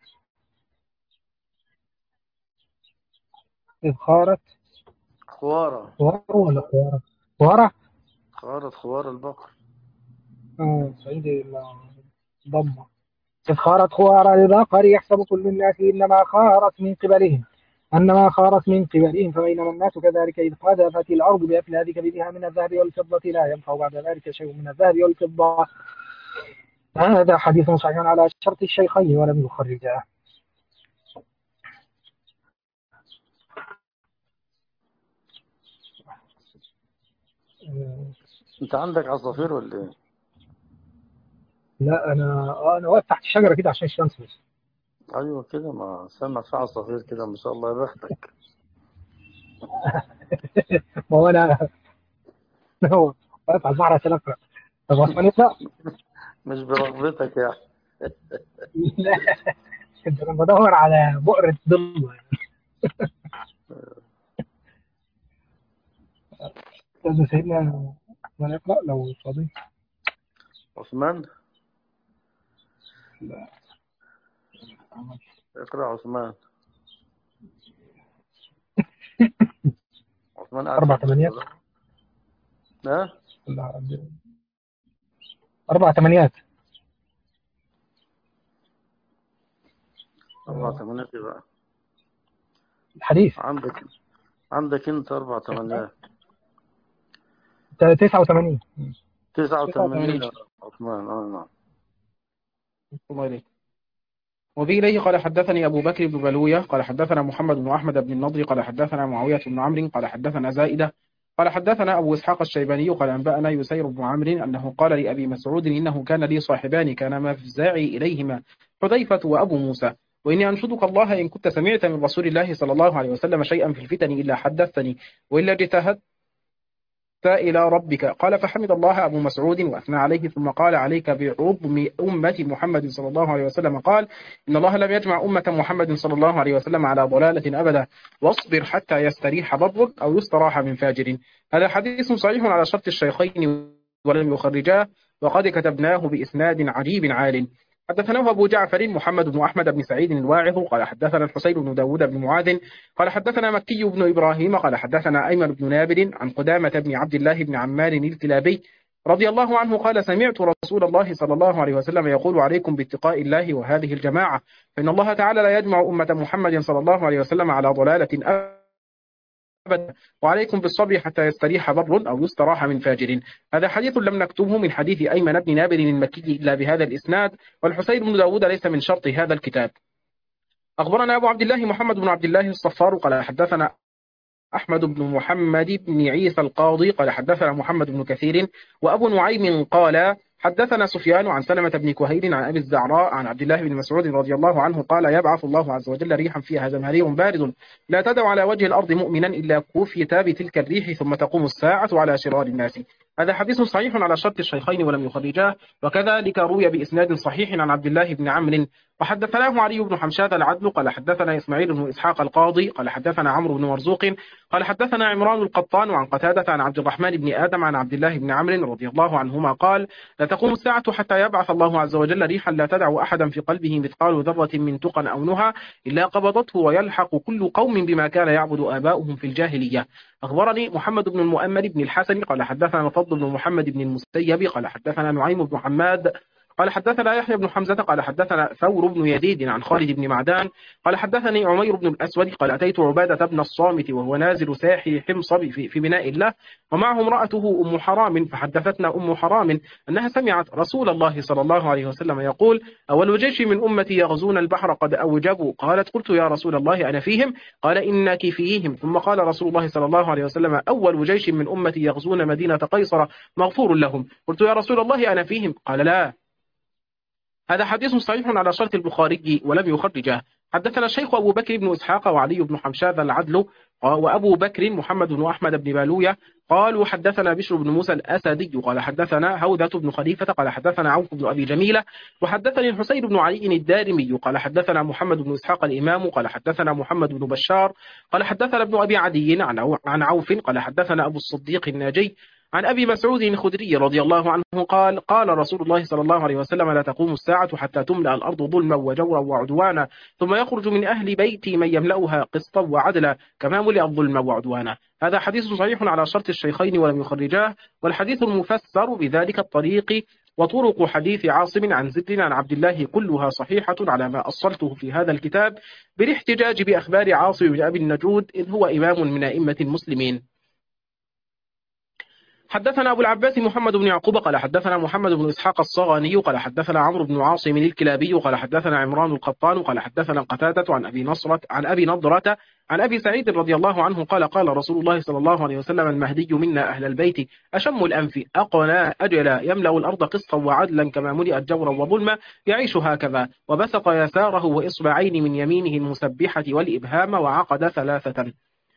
خوارة ولا خوارة خارت خوار البقر. عندي ضمة. إذ خارت خوار البقر يحسب كل الناس أنما خارت من قبلهم فبينما الناس كذلك إذ قذفت الأرض بأفلاذ كبدها من الذهب والفضة لا ينفع بعد ذلك شيء من الذهب والفضة. هذا حديث صحيح على شرط الشيخين ولم يخرجاه. انت عندك عصافير ولا ايه؟ لا انا واقف تحت الشجره كده عشان الشمس بس. ايوه كده، ما سمع في عصافير كده ما شاء الله، يا بختك. ما هو انا هو واقف على البحر عشان اقرا. طب عثمان يطلع؟ مش برغبتك يعني. لا انا بدور على بؤرة ظل. استاذ سيدنا عثمان يقرا لو فاضي. عثمان لا اقرا عثمان. عثمان قاعد في 4 البيت 8. ولا؟ ها؟ 4 8. 4 8 بقى. الحديث عندك انت 4 8. 89. 89 عثمان. نعم. الله إليك. وبه إليه قال حدثني أبو بكر بن بلوية قال حدثنا محمد بن أحمد بن النضر قال حدثنا معاوية بن عمرو قال حدثنا زائدة قال حدثنا أبو إسحاق الشيباني قال أنبأنا يسير بن عمرو أنه قال لأبي مسعود إنه كان لي صاحبان كان مفزعي إليهما حذيفة وأبو موسى وإني أنشدك الله إن كنت سمعت من رسول الله صلى الله عليه وسلم شيئا في الفتن إلا حدثتني وإلا اجتهدت إلى ربك. قال فحمد الله أبو مسعود وأثنى عليه ثم قال عليك بعظم أمة محمد صلى الله عليه وسلم قال إن الله لم يجمع أمة محمد صلى الله عليه وسلم على ضلالة أبدا واصبر حتى يستريح ضرك أو يستراح من فاجر. هذا حديث صحيح على شرط الشيخين ولم يخرجاه وقد كتبناه بإسناد عجيب عال. حدثناه أبو جعفر محمد بن أحمد بن سعيد الواعظ قال حدثنا الحسين بن داود بن معاذ قال حدثنا مكي بن إبراهيم قال حدثنا أيمن بن نابل عن قدامة بن عبد الله بن عمار الكلابي رضي الله عنه قال سمعت رسول الله صلى الله عليه وسلم يقول عليكم باتقاء الله وهذه الجماعة فإن الله تعالى لا يجمع أمة محمد صلى الله عليه وسلم على ضلالة أبدا، وعليكم بالصبر حتى يستريح بر أو يستراح من فاجر. هذا حديث لم نكتبه من حديث أيمن بن نابل المكي إلا بهذا الإسناد، والحسين بن داود ليس من شرط هذا الكتاب. أخبرنا أبو عبد الله محمد بن عبد الله الصفار قال حدثنا أحمد بن محمد بن عيسى القاضي قال حدثنا محمد بن كثير، وأبو نعيم قال حدثنا سفيان عن سلمة بن كهيل عن أبي الزعراء عن عبد الله بن مسعود رضي الله عنه قال يبعث الله عز وجل ريحا فيها زمهرير بارد لا تدع على وجه الأرض مؤمنا إلا كوفيت بتلك الريح ثم تقوم الساعة على شرار الناس. هذا حديث صحيح على شرط الشيخين ولم يخرجاه، وكذلك روي بإسناد صحيح عن عبد الله بن عمرو. وحدثناه علي بن حمشاد العدل قال حدثنا إسماعيل بن إسحاق القاضي قال حدثنا عمرو بن مرزوق قال حدثنا عمران القطان عن قتادة عن عبد الرحمن بن آدم عن عبد الله بن عمرو رضي الله عنهما قال لا تقوم الساعة حتى يبعث الله عز وجل ريحا لا تدع أحدا في قلبه مثقال ذرة من تقى أو نهى إلا قبضته، ويلحق كل قوم بما كان يعبد آباؤهم في الجاهلية. أخبرني محمد بن المؤمل بن الحسن قال حدثنا فضل بن محمد بن المسيب قال حدثنا نعيم بن حماد قال حدثنا يحيى بن حمزة قال حدثنا ثور بن يزيد عن خالد بن معدان قال حدثني عمير بن الأسود قال أتيت عبادة بن الصامت وهو نازل ساحل حمص في بناء الله ومعه امرأته أم حرام، فحدثتنا أم حرام أنها سمعت رسول الله صلى الله عليه وسلم يقول أول جيش من أمتي يغزون البحر قد أوجبوا. قالت قلت يا رسول الله أنا فيهم؟ قال إنك فيهم. ثم قال رسول الله صلى الله عليه وسلم أول جيش من أمتي يغزون مدينة قيصر مغفور لهم. قلت يا رسول الله أنا فيهم؟ قال لا. هذا حديث صحيح على شرط البخاري ولم يخرجه. حدثنا الشيخ أبو بكر بن إسحاق وعلي بن حمشاد العدل وأبو بكر محمد بن أحمد بن بالوية قالوا حدثنا بشر بن موسى الأسدي قال حدثنا هودة بن خليفة قال حدثنا عوف بن أبي جميلة وحدثني الحسين بن علي الدارمي قال حدثنا محمد بن إسحاق الإمام قال حدثنا محمد بن بشار قال حدثنا ابن أبي عدي عن عوف قال حدثنا أبو الصديق الناجي عن أبي مسعود الخدري رضي الله عنه قال قال رسول الله صلى الله عليه وسلم لا تقوم الساعة حتى تملأ الأرض ظلما وجورا وعدوانا ثم يخرج من أهل بيتي من يملأها قسطا وعدلا كما ملئ الظلم وعدوانا. هذا حديث صحيح على شرط الشيخين ولم يخرجاه، والحديث المفسر بذلك الطريق وطرق حديث عاصم عن زد عن عبد الله كلها صحيحة على ما أصلته في هذا الكتاب بالاحتجاج بأخبار عاصم بن أبي النجود إذ هو إمام من أئمة المسلمين. حدثنا أبو العباس محمد بن يعقوب قال حدثنا محمد بن إسحاق الصغاني قال حدثنا عمرو بن عاصم الكلابي قال حدثنا عمران القطان قال حدثنا قتادة عن أبي نضرة عن أبي سعيد رضي الله عنه قال قال رسول الله صلى الله عليه وسلم المهدي منا أهل البيت أشم الأنف أقنى أجلا يملأ الأرض قسطا وعدلا كما ملئت جورا وظلما يعيش هكذا وبسط يساره وإصبعين من يمينه المسبحة والإبهام وعقد ثلاثة.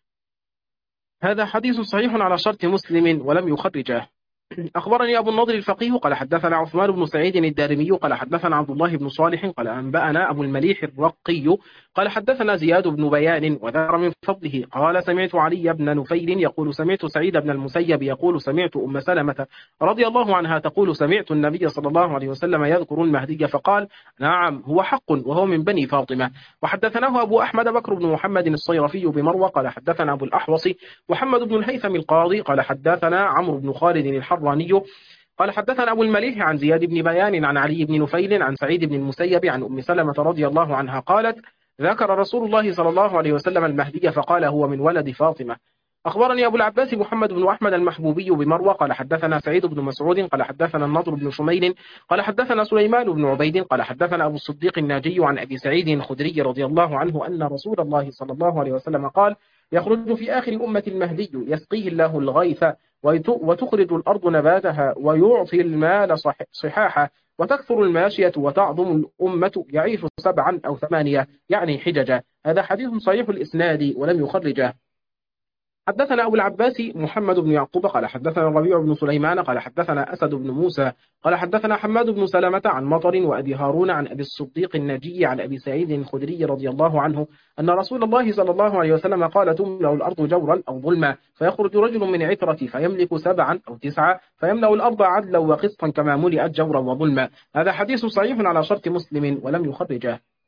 هذا حديث صحيح على شرط مسلم ولم يخرجه. أخبرني أبو النضر الفقيه قال حدثنا عثمان بن سعيد الدارمي قال حدثنا عبد الله بن صالح قال أنبأنا أبو المليح الرقي قال حدثنا زياد بن بيان وذكر من فضله قال سمعت علي بن نفيل يقول سمعت سعيد بن المسيب يقول سمعت أم سلمة رضي الله عنها تقول سمعت النبي صلى الله عليه وسلم يذكر المهدي فقال نعم هو حق وهو من بني فاطمة. وحدثناه أبو أحمد بكر بن محمد الصيرفي بمروى قال حدثنا أبو الأحوص محمد بن الهيثم القاضي قال حدثنا عمرو بن خالد الحراني قال حدثنا أبو المليح عن زياد بن بيان عن علي بن نفيل عن سعيد بن المسيب عن أم سلمة رضي الله عنها قالت ذكر رسول الله صلى الله عليه وسلم المهدي فقال هو من ولد فاطمة. أخبرني أبو العباس محمد بن أحمد المحبوبي بمروى قال حدثنا سعيد بن مسعود قال حدثنا النضر بن شميل قال حدثنا سليمان بن عبيد قال حدثنا أبو الصديق الناجي عن أبي سعيد الخدري رضي الله عنه أن رسول الله صلى الله عليه وسلم قال يخرج في آخر أمة المهدي يسقيه الله الغيث وتخرج الأرض نباتها ويعطي المال صحاحا وتكثر الماشية وتعظم الأمة يعيش 7 أو 8 يعني حججا. هذا حديث صحيح الإسناد ولم يخرجه. حدثنا أبو العباس محمد بن يعقوب قال حدثنا الربيع بن سليمان قال حدثنا أسد بن موسى قال حدثنا حماد بن سلمة عن مطر وأبي هارون عن أبي الصديق النجي عن أبي سعيد الخدري رضي الله عنه أن رسول الله صلى الله عليه وسلم قال تملأ الأرض جورا أو ظلما فيخرج رجل من عترتي فيملك 7 أو 9 فيملأ الأرض عدلا وقسطا كما ملئت جورا وظلما. هذا حديث صحيح على شرط مسلم ولم يخرجه.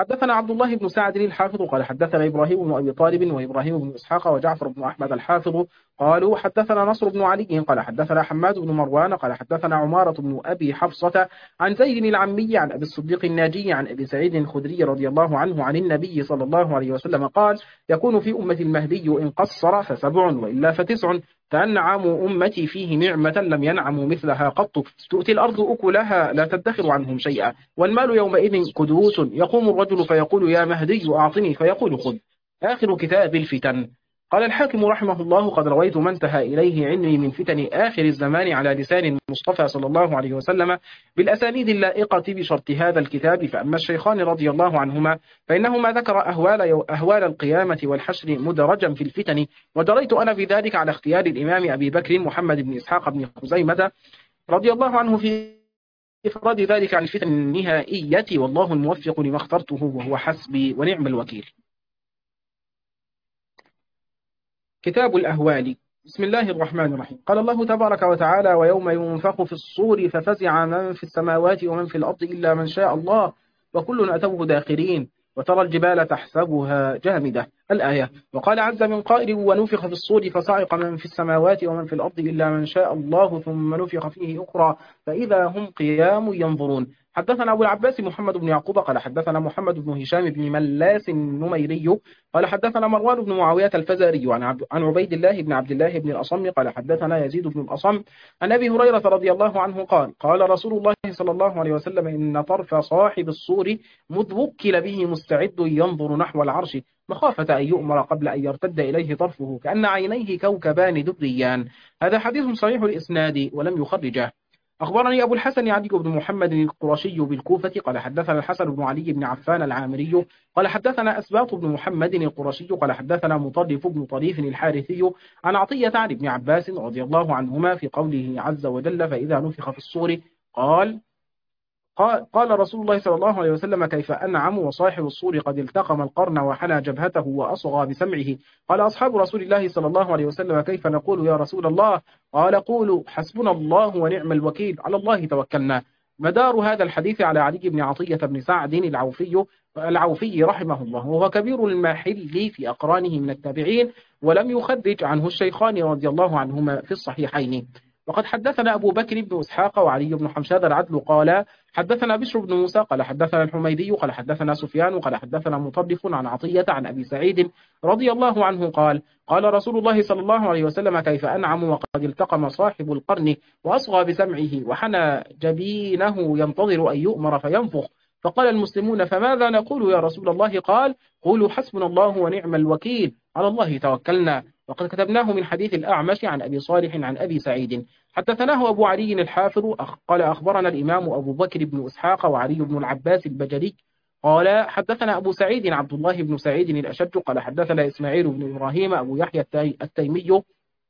حدثنا عبد الله بن سعد الحافظ قال حدثنا إبراهيم بن أبي طالب وإبراهيم بن إسحاق وجعفر بن أحمد الحافظ قالوا حدثنا نصر بن علي قال حدثنا حماد بن مروان قال حدثنا عمارة بن أبي حفصة عن زيد العمي عن أبي الصديق الناجي عن أبي سعيد الخدري رضي الله عنه عن النبي صلى الله عليه وسلم قال يكون في أمة المهدي إن قصر فسبع وإلا فتسع فأنعم أمتي فيه نعمة لم ينعموا مثلها قط تؤتي الأرض أكلها لا تدخر عنهم شيئا والمال يومئذ كدوس يقوم الرجل فيقول يا مهدي أعطني فيقول خذ آخر كتاب الفتن. قال الحاكم رحمه الله قد رويت ما انتهى إليه علمي من فتن آخر الزمان على لسان المصطفى صلى الله عليه وسلم بالأسانيد اللائقة بشرط هذا الكتاب. فأما الشيخان رضي الله عنهما فإنهما ذكر أهوال القيامة والحشر مدرجا في الفتن، وجريت أنا في ذلك على اختيار الإمام أبي بكر محمد بن إسحاق بن خزيمة رضي الله عنه في إفراد ذلك عن الفتن النهائية، والله الموفق لما اخترته وهو حسبي ونعم الوكيل. كتاب الأهوال. بسم الله الرحمن الرحيم. قال الله تبارك وتعالى ويوم ينفخ في الصور ففزع من في السماوات ومن في الأرض إلا من شاء الله وكل أتوه داخرين وترى الجبال تحسبها جامدة الآية. وقال عز من قائل ونفخ في الصور فصعق من في السماوات ومن في الأرض إلا من شاء الله ثم نفخ فيه أخرى فإذا هم قيام ينظرون. حدثنا أبو العباس محمد بن يعقوب قال حدثنا محمد بن هشام بن ملاس النميري قال حدثنا مروان بن معاوية الفزاري عن عبيد الله بن عبد الله بن الأصم قال حدثنا يزيد بن الأصم عن أبي هريرة رضي الله عنه قال قال رسول الله صلى الله عليه وسلم إن طرف صاحب الصور مذ وكل به مستعد ينظر نحو العرش مخافة أن يؤمر قبل أن يرتد إليه طرفه كأن عينيه كوكبان دريان. هذا حديث صحيح الإسناد ولم يخرجه. أخبرني أبو الحسن علي بن محمد القرشي بالكوفة قال حدثنا الحسن بن علي بن عفان العامري قال حدثنا أسباط بن محمد القرشي قال حدثنا مطرف بن طريف الحارثي عن عطية عن ابن عباس رضي الله عنهما في قوله عز وجل فإذا نفخ في الصور قال رسول الله صلى الله عليه وسلم كيف أنعم وصاحب الصور قد التقم القرن وحنى جبهته وأصغى بسمعه. قال أصحاب رسول الله صلى الله عليه وسلم كيف نقول يا رسول الله؟ قال قولوا حسبنا الله ونعم الوكيل على الله توكلنا. مدار هذا الحديث على علي بن عطية بن سعد العوفي رحمه الله، وهو كبير المحل في أقرانه من التابعين، ولم يخرج عنه الشيخان رضي الله عنهما في الصحيحين. وقد حدثنا أبو بكر بن إسحاق وعلي بن حمشاد العدل قال حدثنا بشر بن موسى قال حدثنا الحميدي قال حدثنا سفيان قال حدثنا مطرف عن عطية عن أبي سعيد رضي الله عنه قال قال رسول الله صلى الله عليه وسلم كيف أنعم وقد التقم صاحب القرن وأصغى بسمعه وحنى جبينه ينتظر أن يؤمر فينفخ. فقال المسلمون فماذا نقول يا رسول الله؟ قال قولوا حسبنا الله ونعم الوكيل على الله توكلنا. وقد كتبناه من حديث الأعمش عن أبي صالح عن أبي سعيد. حدثناه أبو علي الحافظ قال أخبرنا الإمام أبو بكر بن إسحاق وعلي بن العباس البجلي قال حدثنا أبو سعيد عبد الله بن سعيد الأشج قال حدثنا إسماعيل بن إبراهيم أبو يحيى التيمي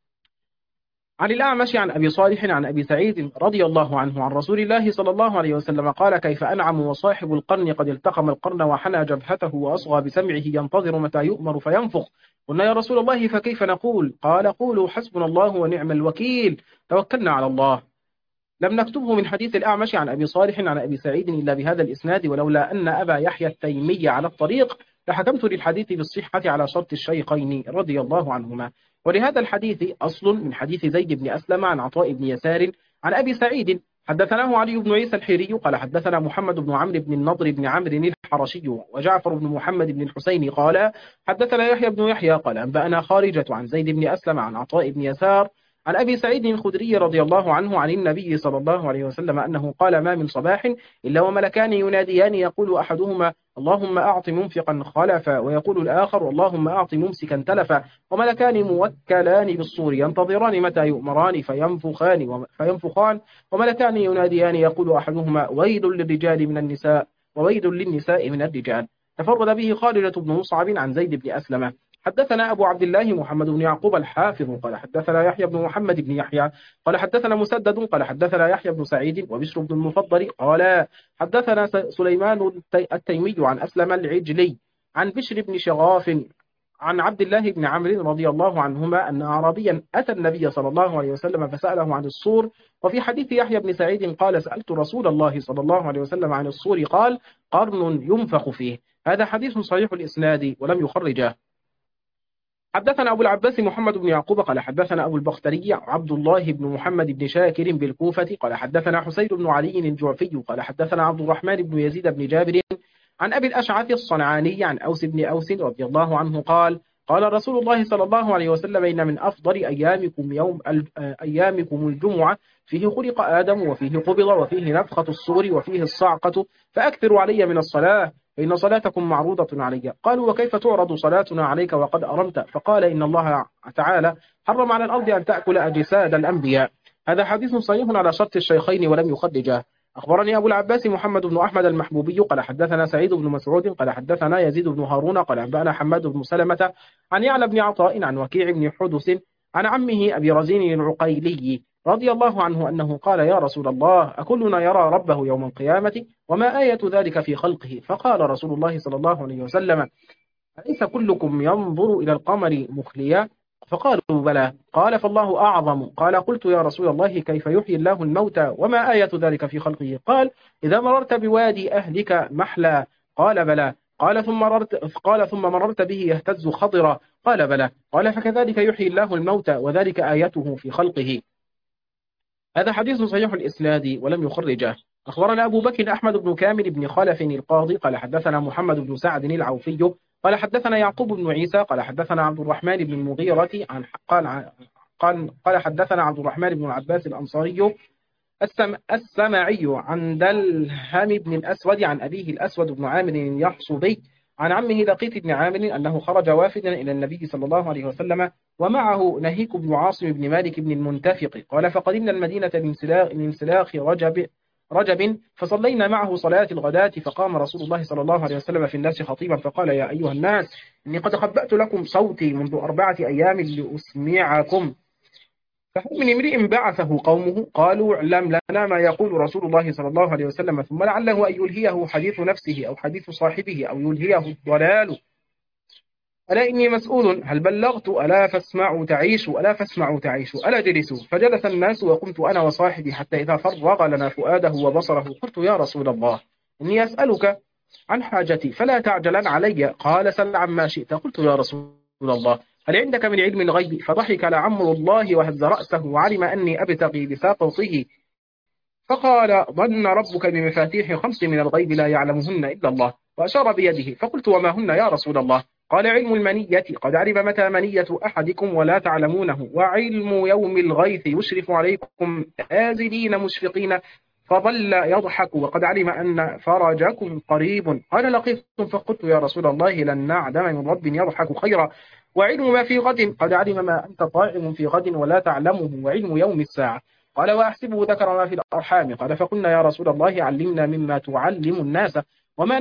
عن الأعمش عن أبي صالح عن أبي سعيد رضي الله عنه عن رسول الله صلى الله عليه وسلم قال كيف أنعم وصاحب القرن قد التقم القرن وحنى جبهته وأصغى بسمعه ينتظر متى يؤمر فينفخ. قلنا يا رسول الله فكيف نقول؟ قال قولوا حسبنا الله ونعم الوكيل توكلنا على الله. لم نكتبه من حديث الأعمش عن أبي صالح عن أبي سعيد إلا بهذا الإسناد، ولولا أن أبا يحيى التيمي على الطريق لحكمت للحديث بالصحة على شرط الشيخين رضي الله عنهما. ولهذا الحديث أصل من حديث زيد بن أسلم عن عطاء بن يسار عن أبي سعيد. حدثناه علي بن عيسى الحيري قال حدثنا محمد بن عمرو بن النضر بن عمرو الحرشي وجعفر بن محمد بن الحسين قال حدثنا يحيى بن يحيى قال أنبأنا خارجة عن زيد بن أسلم عن عطاء بن يسار عن أبي سعيد الخدري رضي الله عنه عن النبي صلى الله عليه وسلم أنه قال ما من صباح إلا وملكان يناديان يقول أحدهما اللهم أعط منفقا خلفا ويقول الآخر اللهم أعط ممسكا تلفا، وملكان موكلان بالصور ينتظران متى يؤمران فينفخان وملكان يناديان يقول أحدهما ويل للرجال من النساء وويل للنساء من الرجال. تفرد به خالدة بن مصعب عن زيد بن أسلم. حدثنا أبو عبد الله محمد بن يعقوب الحافظ قال حدثنا يحيى بن محمد بن يحيى قال حدثنا مسدد قال حدثنا يحيى بن سعيد وبشر بن المفضل قال حدثنا سليمان التيمي عن أسلم العجلي عن بشر بن شغاف عن عبد الله بن عمرو رضي الله عنهما أن أعرابيا أتى النبي صلى الله عليه وسلم فسأله عن الصور. وفي حديث يحيى بن سعيد قال سألت رسول الله صلى الله عليه وسلم عن الصور قال قرن ينفخ فيه. هذا حديث صحيح الإسناد ولم يخرجه. حدثنا أبو العباس محمد بن يعقوب قال حدثنا أبو البختري عبد الله بن محمد بن شاكر بالكوفة قال حدثنا حسين بن علي الجعفي قال حدثنا عبد الرحمن بن يزيد بن جابر عن أبي الأشعث الصنعاني عن أوس بن أوس رضي الله عنه قال قال رسول الله صلى الله عليه وسلم إن من أفضل أيامكم الجمعة فيه خلق آدم وفيه قبض وفيه نفخة الصور وفيه الصعقة فأكثروا علي من الصلاة فإن صلاتكم معروضة علي. قالوا وكيف تعرض صلاتنا عليك وقد أرمت؟ فقال إن الله تعالى حرم على الأرض أن تأكل أجساد الأنبياء. هذا حديث صحيح على شرط الشيخين ولم يخرجه. أخبرني أبو العباس محمد بن أحمد المحبوبي قال حدثنا سعيد بن مسعود قال حدثنا يزيد بن هارون قال أنبأنا حماد بن سلمة عن يعلى بن عطاء عن وكيع بن حدث عن عمه أبي رزين العقيلي رضي الله عنه أنه قال يا رسول الله أكلنا يرى ربه يوم القيامة وما آية ذلك في خلقه؟ فقال رسول الله صلى الله عليه وسلم أليس كلكم ينظر إلى القمر مخليا؟ فقالوا بلى. قال فالله أعظم. قال قلت يا رسول الله كيف يحيي الله الموتى وما آية ذلك في خلقه؟ قال إذا مررت بوادي أهلك محلى. قال بلى. قال ثم مررت به يهتز خضرا. قال بلى. قال فكذلك يحيي الله الموتى وذلك آيته في خلقه. هذا حديث صحيح الإسناد ولم يخرجه. أخبرنا أبو بكر أحمد بن كامل بن خلف القاضي قال حدثنا محمد بن سعد العوفي قال حدثنا يعقوب بن عيسى قال حدثنا عبد الرحمن بن المغيرة قال حدثنا عبد الرحمن بن العباس الأنصاري السمعي عن دلهم بن الأسود عن أبيه الأسود بن عامر اليحصبي عن عمه لقيط بن عامر أنه خرج وافدا إلى النبي صلى الله عليه وسلم ومعه نهيك بن عاصم بن مالك بن المنتفق قال فقدمنا المدينة من سلاخ رجب فصلينا معه صلاة الغداة فقام رسول الله صلى الله عليه وسلم في الناس خطيبا فقال يا أيها الناس إني قد خبأت لكم صوتي منذ 4 أيام لأسمعكم فهل من امرئ بعثه قومه؟ قالوا اعلم لنا ما يقول رسول الله صلى الله عليه وسلم ثم لعله أن يلهيه حديث نفسه أو حديث صاحبه أو يلهيه الضلال. ألا إني مسؤول هل بلغت؟ ألا فاسمعوا تعيشوا ألا جلسوا؟ فجلس الناس وقمت أنا وصاحبي حتى إذا فرغ لنا فؤاده وبصره قلت يا رسول الله إني أسألك عن حاجتي فلا تعجلن علي. قال سل عما شئت. قلت يا رسول الله هل عندك من علم الغيب؟ فضحك لعمر الله وهز رأسه وعلم أني أبتغي بساقطه فقال ظن ربك بمفاتيح 5 من الغيب لا يعلمهن إلا الله وأشار بيده. فقلت وما هن يا رسول الله؟ قال علم المنية قد علم متى منية أحدكم ولا تعلمونه وعلم يوم الغيث يشرف عليكم آزلين مشفقين فظل يضحك وقد علم أن فرجكم قريب. قال لقيت فقلت يا رسول الله لن نعدم من رب يضحك خيرا وعلم ما في غد قد علم ما أنت طائم في غد ولا تعلمه وعلم يوم الساعة. قال وأحسبه ذكر ما في الأرحام. قال فقلنا يا رسول الله علمنا مما تعلم الناس وما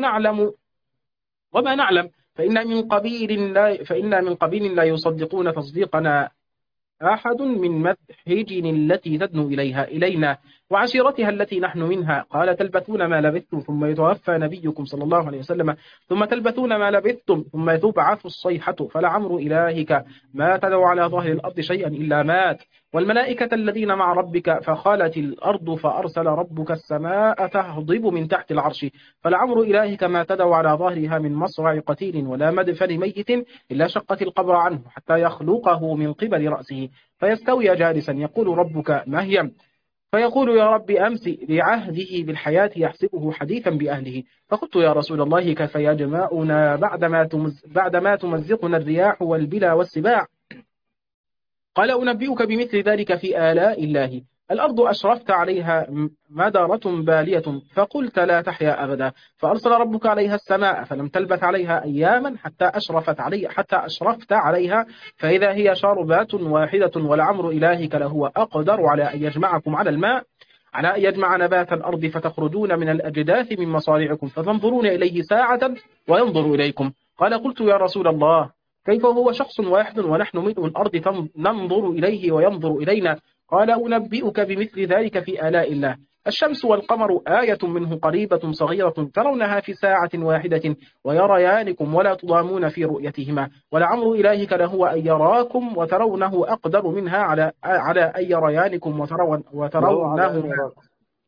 نعلم فإن من قبيل لا يصدقون تصديقنا أحد من مدحج التي تدنو إلينا وعشيرتها التي نحن منها. قال تلبثون ما لبثتم ثم يتوفى نبيكم صلى الله عليه وسلم ثم تلبثون ما لبثتم ثم تبعث الصيحة فلعمر إلهك ما تدعو على ظهر الأرض شيئا إلا مات والملائكة الذين مع ربك فخالت الأرض فأرسل ربك السماء تهضب من تحت العرش فلعمر إلهك ما تدعو على ظهرها من مصرع قتيل ولا مدفن ميت إلا شقت القبر عنه حتى يخلقه من قبل رأسه فيستوي جالسا يقول ربك مهيم فيقول يا رب أمسي لعهده بالحياة يحسبه حديثا بأهله. فقلت يا رسول الله كيف يجمعنا بعدما تمزقنا الرياح والبلا والسباع؟ قال أنبئك بمثل ذلك في آلاء الله الأرض أشرفت عليها مدرة بالية فقلت لا تحيا أبدا فأرسل ربك عليها السماء فلم تلبث عليها أياما حتى أشرفت عليها فإذا هي شاربات واحدة ولعمر إلهك لهو أقدر على أن يجمعكم على الماء على أن يجمع نبات الأرض فتخرجون من الأجداث من مصارعكم فتنظرون إليه ساعة وينظر إليكم. قال قلت يا رسول الله كيف هو شخص واحد ونحن ملء الأرض ننظر إليه وينظر إلينا؟ قال أنبئك بمثل ذلك في آلاء الله الشمس والقمر آية منه قريبة صغيرة ترونها في ساعة واحدة ويريانكم ولا تضامون في رؤيتهما ولعمر إلهك لهو أن يراكم وترونه أقدر منها على أن يريانكم لو على أن وترونهما يراكم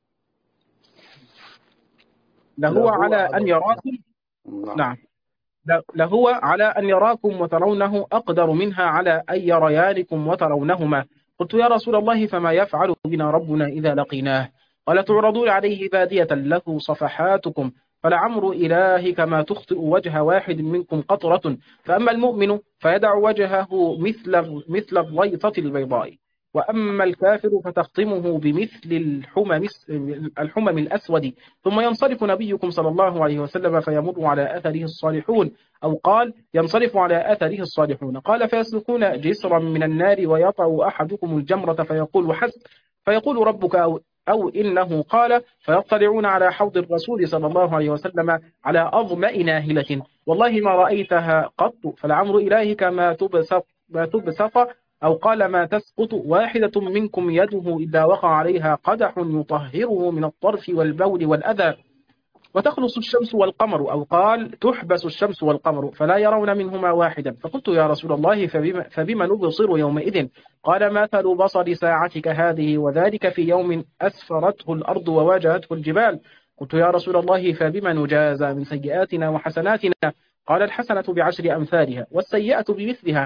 لهو له على على أن يراكم. نعم. نعم، لهو على أن يراكم وترونه أقدر منها على أن يريانكم وترونهما. قلت يا رسول الله فما يفعل بنا ربنا إذا لقيناه؟ قال تعرضون عليه بادية له صفحاتكم فلعمر إلهك ما تخطئ وجه واحد منكم قطرة، فأما المؤمن فيدع وجهه مثل الضيطة البيضاء، وأما الكافر فتختمه بمثل الحمم الأسود، ثم ينصرف نبيكم صلى الله عليه وسلم فيمر على أثره الصالحون، أو قال ينصرف على أثره الصالحون. قال فيسلكون جسرا من النار ويطأ أحدكم الجمرة فيقول حسب، فيقول ربك أو إنه قال، فيطلعون على حوض الرسول صلى الله عليه وسلم على أظمأ ناهلة والله ما رأيتها قط، فلعمر إلهك ما تبسط أو قال ما تسقط واحدة منكم يده إذا وقع عليها قدح يطهره من الطرف والبول والأذى، وتخلص الشمس والقمر، أو قال تحبس الشمس والقمر فلا يرون منهما واحدا. فقلت يا رسول الله فبما نبصر يومئذ؟ قال مثل بصر ساعتك هذه وذلك في يوم أسفرته الأرض وواجهته الجبال. قلت يا رسول الله فبما نجازى من سيئاتنا وحسناتنا؟ قال الحسنة بعشر أمثالها والسيئة بمثلها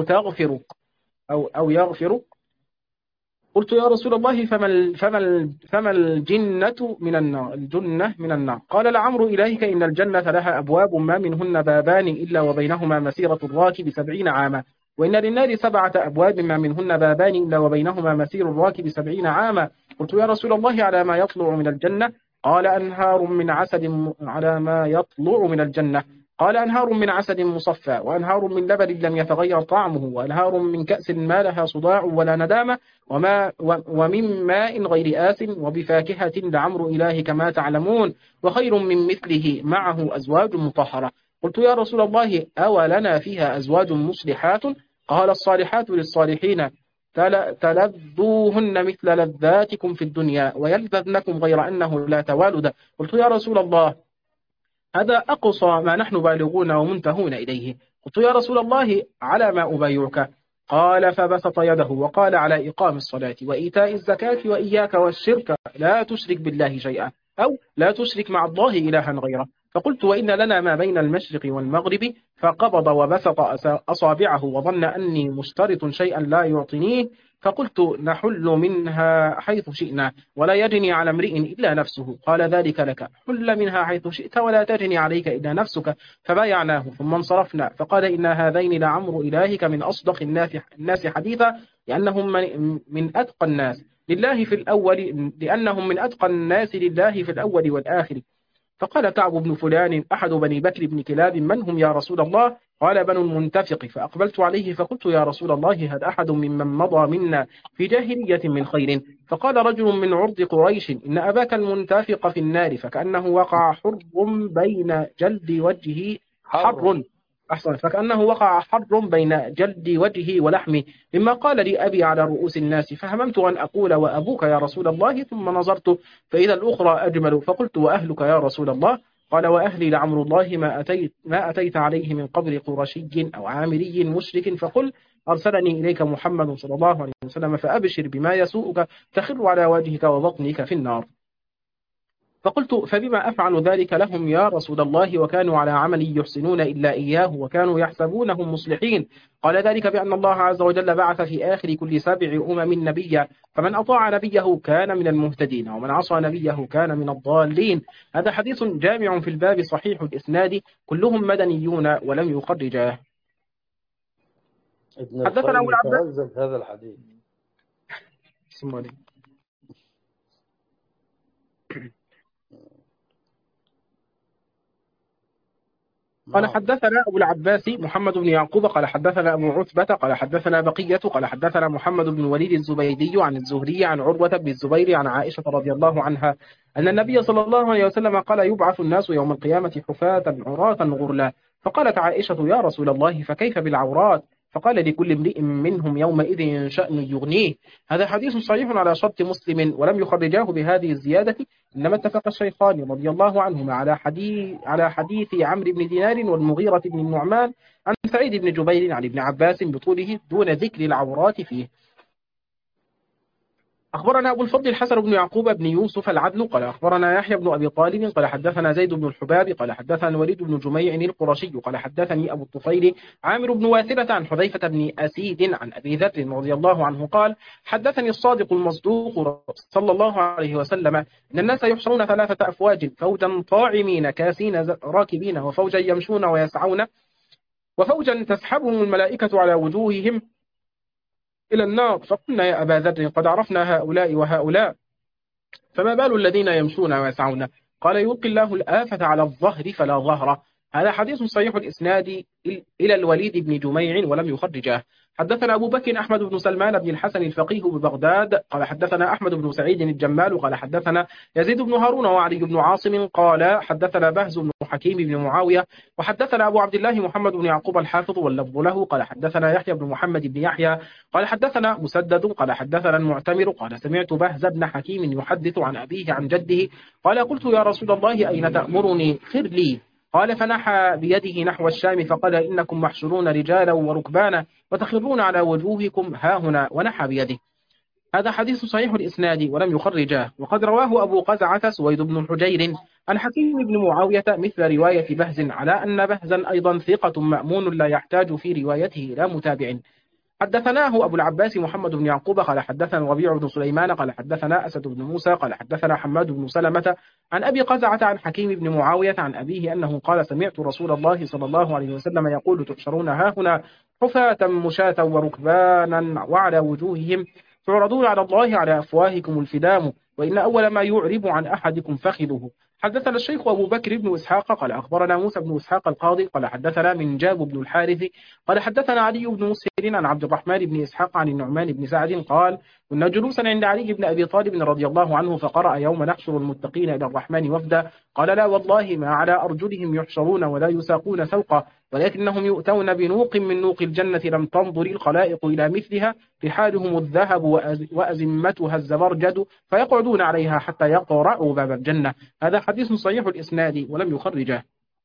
أو يغفر. قلت يا رسول الله فما الجنة من النار؟ قال لعمر إلهك إن الجنة لها أبواب ما منهن بابان إلا وبينهما مسيرة الراكب 70 عاما، وإن للنار 7 أبواب ما منهن بابان إلا وبينهما مسير الراكب 70 عاما. قلت يا رسول الله على ما يطلع من الجنة؟ قال أنهار من عسل على ما يطلع من الجنة. قال أنهار من عسل مصفى، وأنهار من لبن لم يتغير طعمه، وأنهار من كأس ما لها صداع ولا ندامة، ومن ماء غير آس، وبفاكهة لعمر إله كما تعلمون، وخير من مثله معه أزواج مطهرة. قلت يا رسول الله أولنا فيها أزواج مصلحات؟ قال الصالحات للصالحين تلذوهن مثل لذاتكم في الدنيا ويلذذنكم غير أنه لا توالد. قلت يا رسول الله هذا أقصى ما نحن بالغون ومنتهون إليه. قلت يا رسول الله على ما أبايعك؟ قال فبسط يده وقال على إقام الصلاة وإيتاء الزكاة وإياك والشرك لا تشرك بالله شيئا، أو لا تشرك مع الله إلها غيره. فقلت وإن لنا ما بين المشرق والمغرب، فقبض وبسط أصابعه وظن أني مشترط شيئا لا يعطينيه، فقلت نحل منها حيث شئنا ولا يجني على امرئ إلا نفسه. قال ذلك لك، حل منها حيث شئت ولا تجني عليك إلا نفسك. فبايعناه ثم انصرفنا، فقال إن هذين لعمر إلهك من أصدق الناس حديثا، لأنهم من أتقى الناس لله في الأول لأنهم من أتقى الناس لله في الأول والآخر. فقال كعب بن فلان أحد بني بكر بن كلاب من هم يا رسول الله؟ قال بنو المنتفق. فأقبلت عليه فقلت يا رسول الله هل أحد ممن مضى منا في جاهلية من خير؟ فقال رجل من عرض قريش إن أباك المنتفق في النار، فكأنه وقع حر بين جلد وجهه حر أحسن فكأنه وقع حر بين جلد وجهه ولحمه، مما قال لي أبي على رؤوس الناس، فهممت أن أقول وأبوك يا رسول الله، ثم نظرت فإذا الأخرى أجمل، فقلت وأهلك يا رسول الله؟ قال وأهلي لعمر الله ما أتيت عليه من قبر قرشي أو عامري مشرك، فقل أرسلني إليك محمد صلى الله عليه وسلم فأبشر بما يسوءك تخر على وجهك وبطنك في النار. فقلت فبما أفعل ذلك لهم يا رسول الله وكانوا على عمل يحسنون إلا إياه وكانوا يحسبونهم مصلحين؟ قال ذلك بأن الله عز وجل بعث في آخر كل 7 أمم نبيا، فمن أطاع نبيه كان من المهتدين ومن عصى نبيه كان من الضالين. هذا حديث جامع في الباب صحيح الإسناد، كلهم مدنيون ولم يخرجاه. ابن حدثنا أبو القيم العباس يتهذب هذا الحديث. قال حدثنا أبو العباس محمد بن يعقوب قال حدثنا أبو عتبة قال حدثنا بقية قال حدثنا محمد بن الوليد الزبيدي عن الزهري عن عروة بن الزبير عن عائشة رضي الله عنها أن النبي صلى الله عليه وسلم قال يبعث الناس يوم القيامة حفاة عراة غرلا. فقالت عائشة يا رسول الله فكيف بالعورات؟ فقال لكل امرئ منهم يومئذ شأن يغنيه. هذا حديث صحيح على شرط مسلم ولم يخرجاه بهذه الزيادة، إنما اتفق الشيخان رضي الله عنهما على حديث عمرو بن دينار والمغيرة بن النعمان عن سعيد بن جبير عن ابن عباس بطوله دون ذكر العورات فيه. أخبرنا أبو الفضل الحسن بن يعقوب بن يوسف العدل قال أخبرنا يحيى بن أبي طالب قال حدثنا زيد بن الحباب قال حدثنا الوليد بن جميع القرشي قال حدثني أبو الطفيل عامر بن واثلة عن حذيفة بن أسيد عن أبي ذر رضي الله عنه قال حدثني الصادق المصدوق صلى الله عليه وسلم إن الناس يحشرون 3 أفواج، فوجا طاعمين كاسين راكبين، وفوجا يمشون ويسعون، وفوجا تسحبهم الملائكة على وجوههم إلى النار. فقلنا يا أبا ذر قد عرفنا هؤلاء وهؤلاء، فما بال الذين يمشون ويسعون؟ قال يلقي الله الآفة على الظهر فلا ظهر. هذا حديث صحيح الإسناد إلى الوليد بن جميع ولم يخرجه. حدثنا أبو بكر أحمد بن سلمان بن الحسن الفقيه ببغداد قال حدثنا أحمد بن سعيد الجمال قال حدثنا يزيد بن هارون وعلي بن عاصم قال حدثنا بهز بن حكيم بن معاوية وحدثنا أبو عبد الله محمد بن يعقوب الحافظ واللفظ له قال حدثنا يحيى بن محمد بن يحيى قال حدثنا مسدد قال حدثنا المعتمر قال سمعت بهز بن حكيم يحدث عن أبيه عن جده قال قلت يا رسول الله أين تأمرني؟ خر لي. قال فنحى بيده نحو الشام فقال إنكم محشرون رجالا وركبانا وتخرون على وجوهكم هاهنا، ونحى بيده. هذا حديث صحيح الإسناد ولم يخرجاه. وقد رواه أبو قزعة سويد بن حجير عن حكيم بن معاوية مثل رواية بهز، على أن بهزا أيضا ثقة مأمون لا يحتاج في روايته إلى متابع. حدثناه أبو العباس محمد بن يعقوب قال حدثنا ربيع بن سليمان قال حدثنا أسد بن موسى قال حدثنا حماد بن سلمة عن أبي قزعة عن حكيم بن معاوية عن أبيه أنه قال سمعت رسول الله صلى الله عليه وسلم يقول تحشرون هاهنا حفاة مشاة وركبانا وعلى وجوههم تعرضون على الله على أفواهكم الفدام، وإن أول ما يعرب عن أحدكم فخذه. حدثنا الشيخ أبو بكر بن إسحاق قال أخبرنا موسى بن إسحاق القاضي قال حدثنا من جاب بن الحارث قال حدثنا علي بن مسهر عن عبد الرحمن بن إسحاق عن النعمان بن سعد قال كنا جلوسا عند علي بن أبي طالب رضي الله عنه فقرأ يوم نحشر المتقين إلى الرحمن وفدا قال لا والله ما على أرجلهم يحشرون ولا يساقون سوقا، ولكنهم يؤتون بنوق من نوق الجنة لم تنظر الخلائق إلى مثلها، رحالهم الذهب وأزمتها الزبرجد فيقعدون عليها حتى يقرأوا باب الجنة. هذا حديث صحيح الإسناد ولم يخرجه.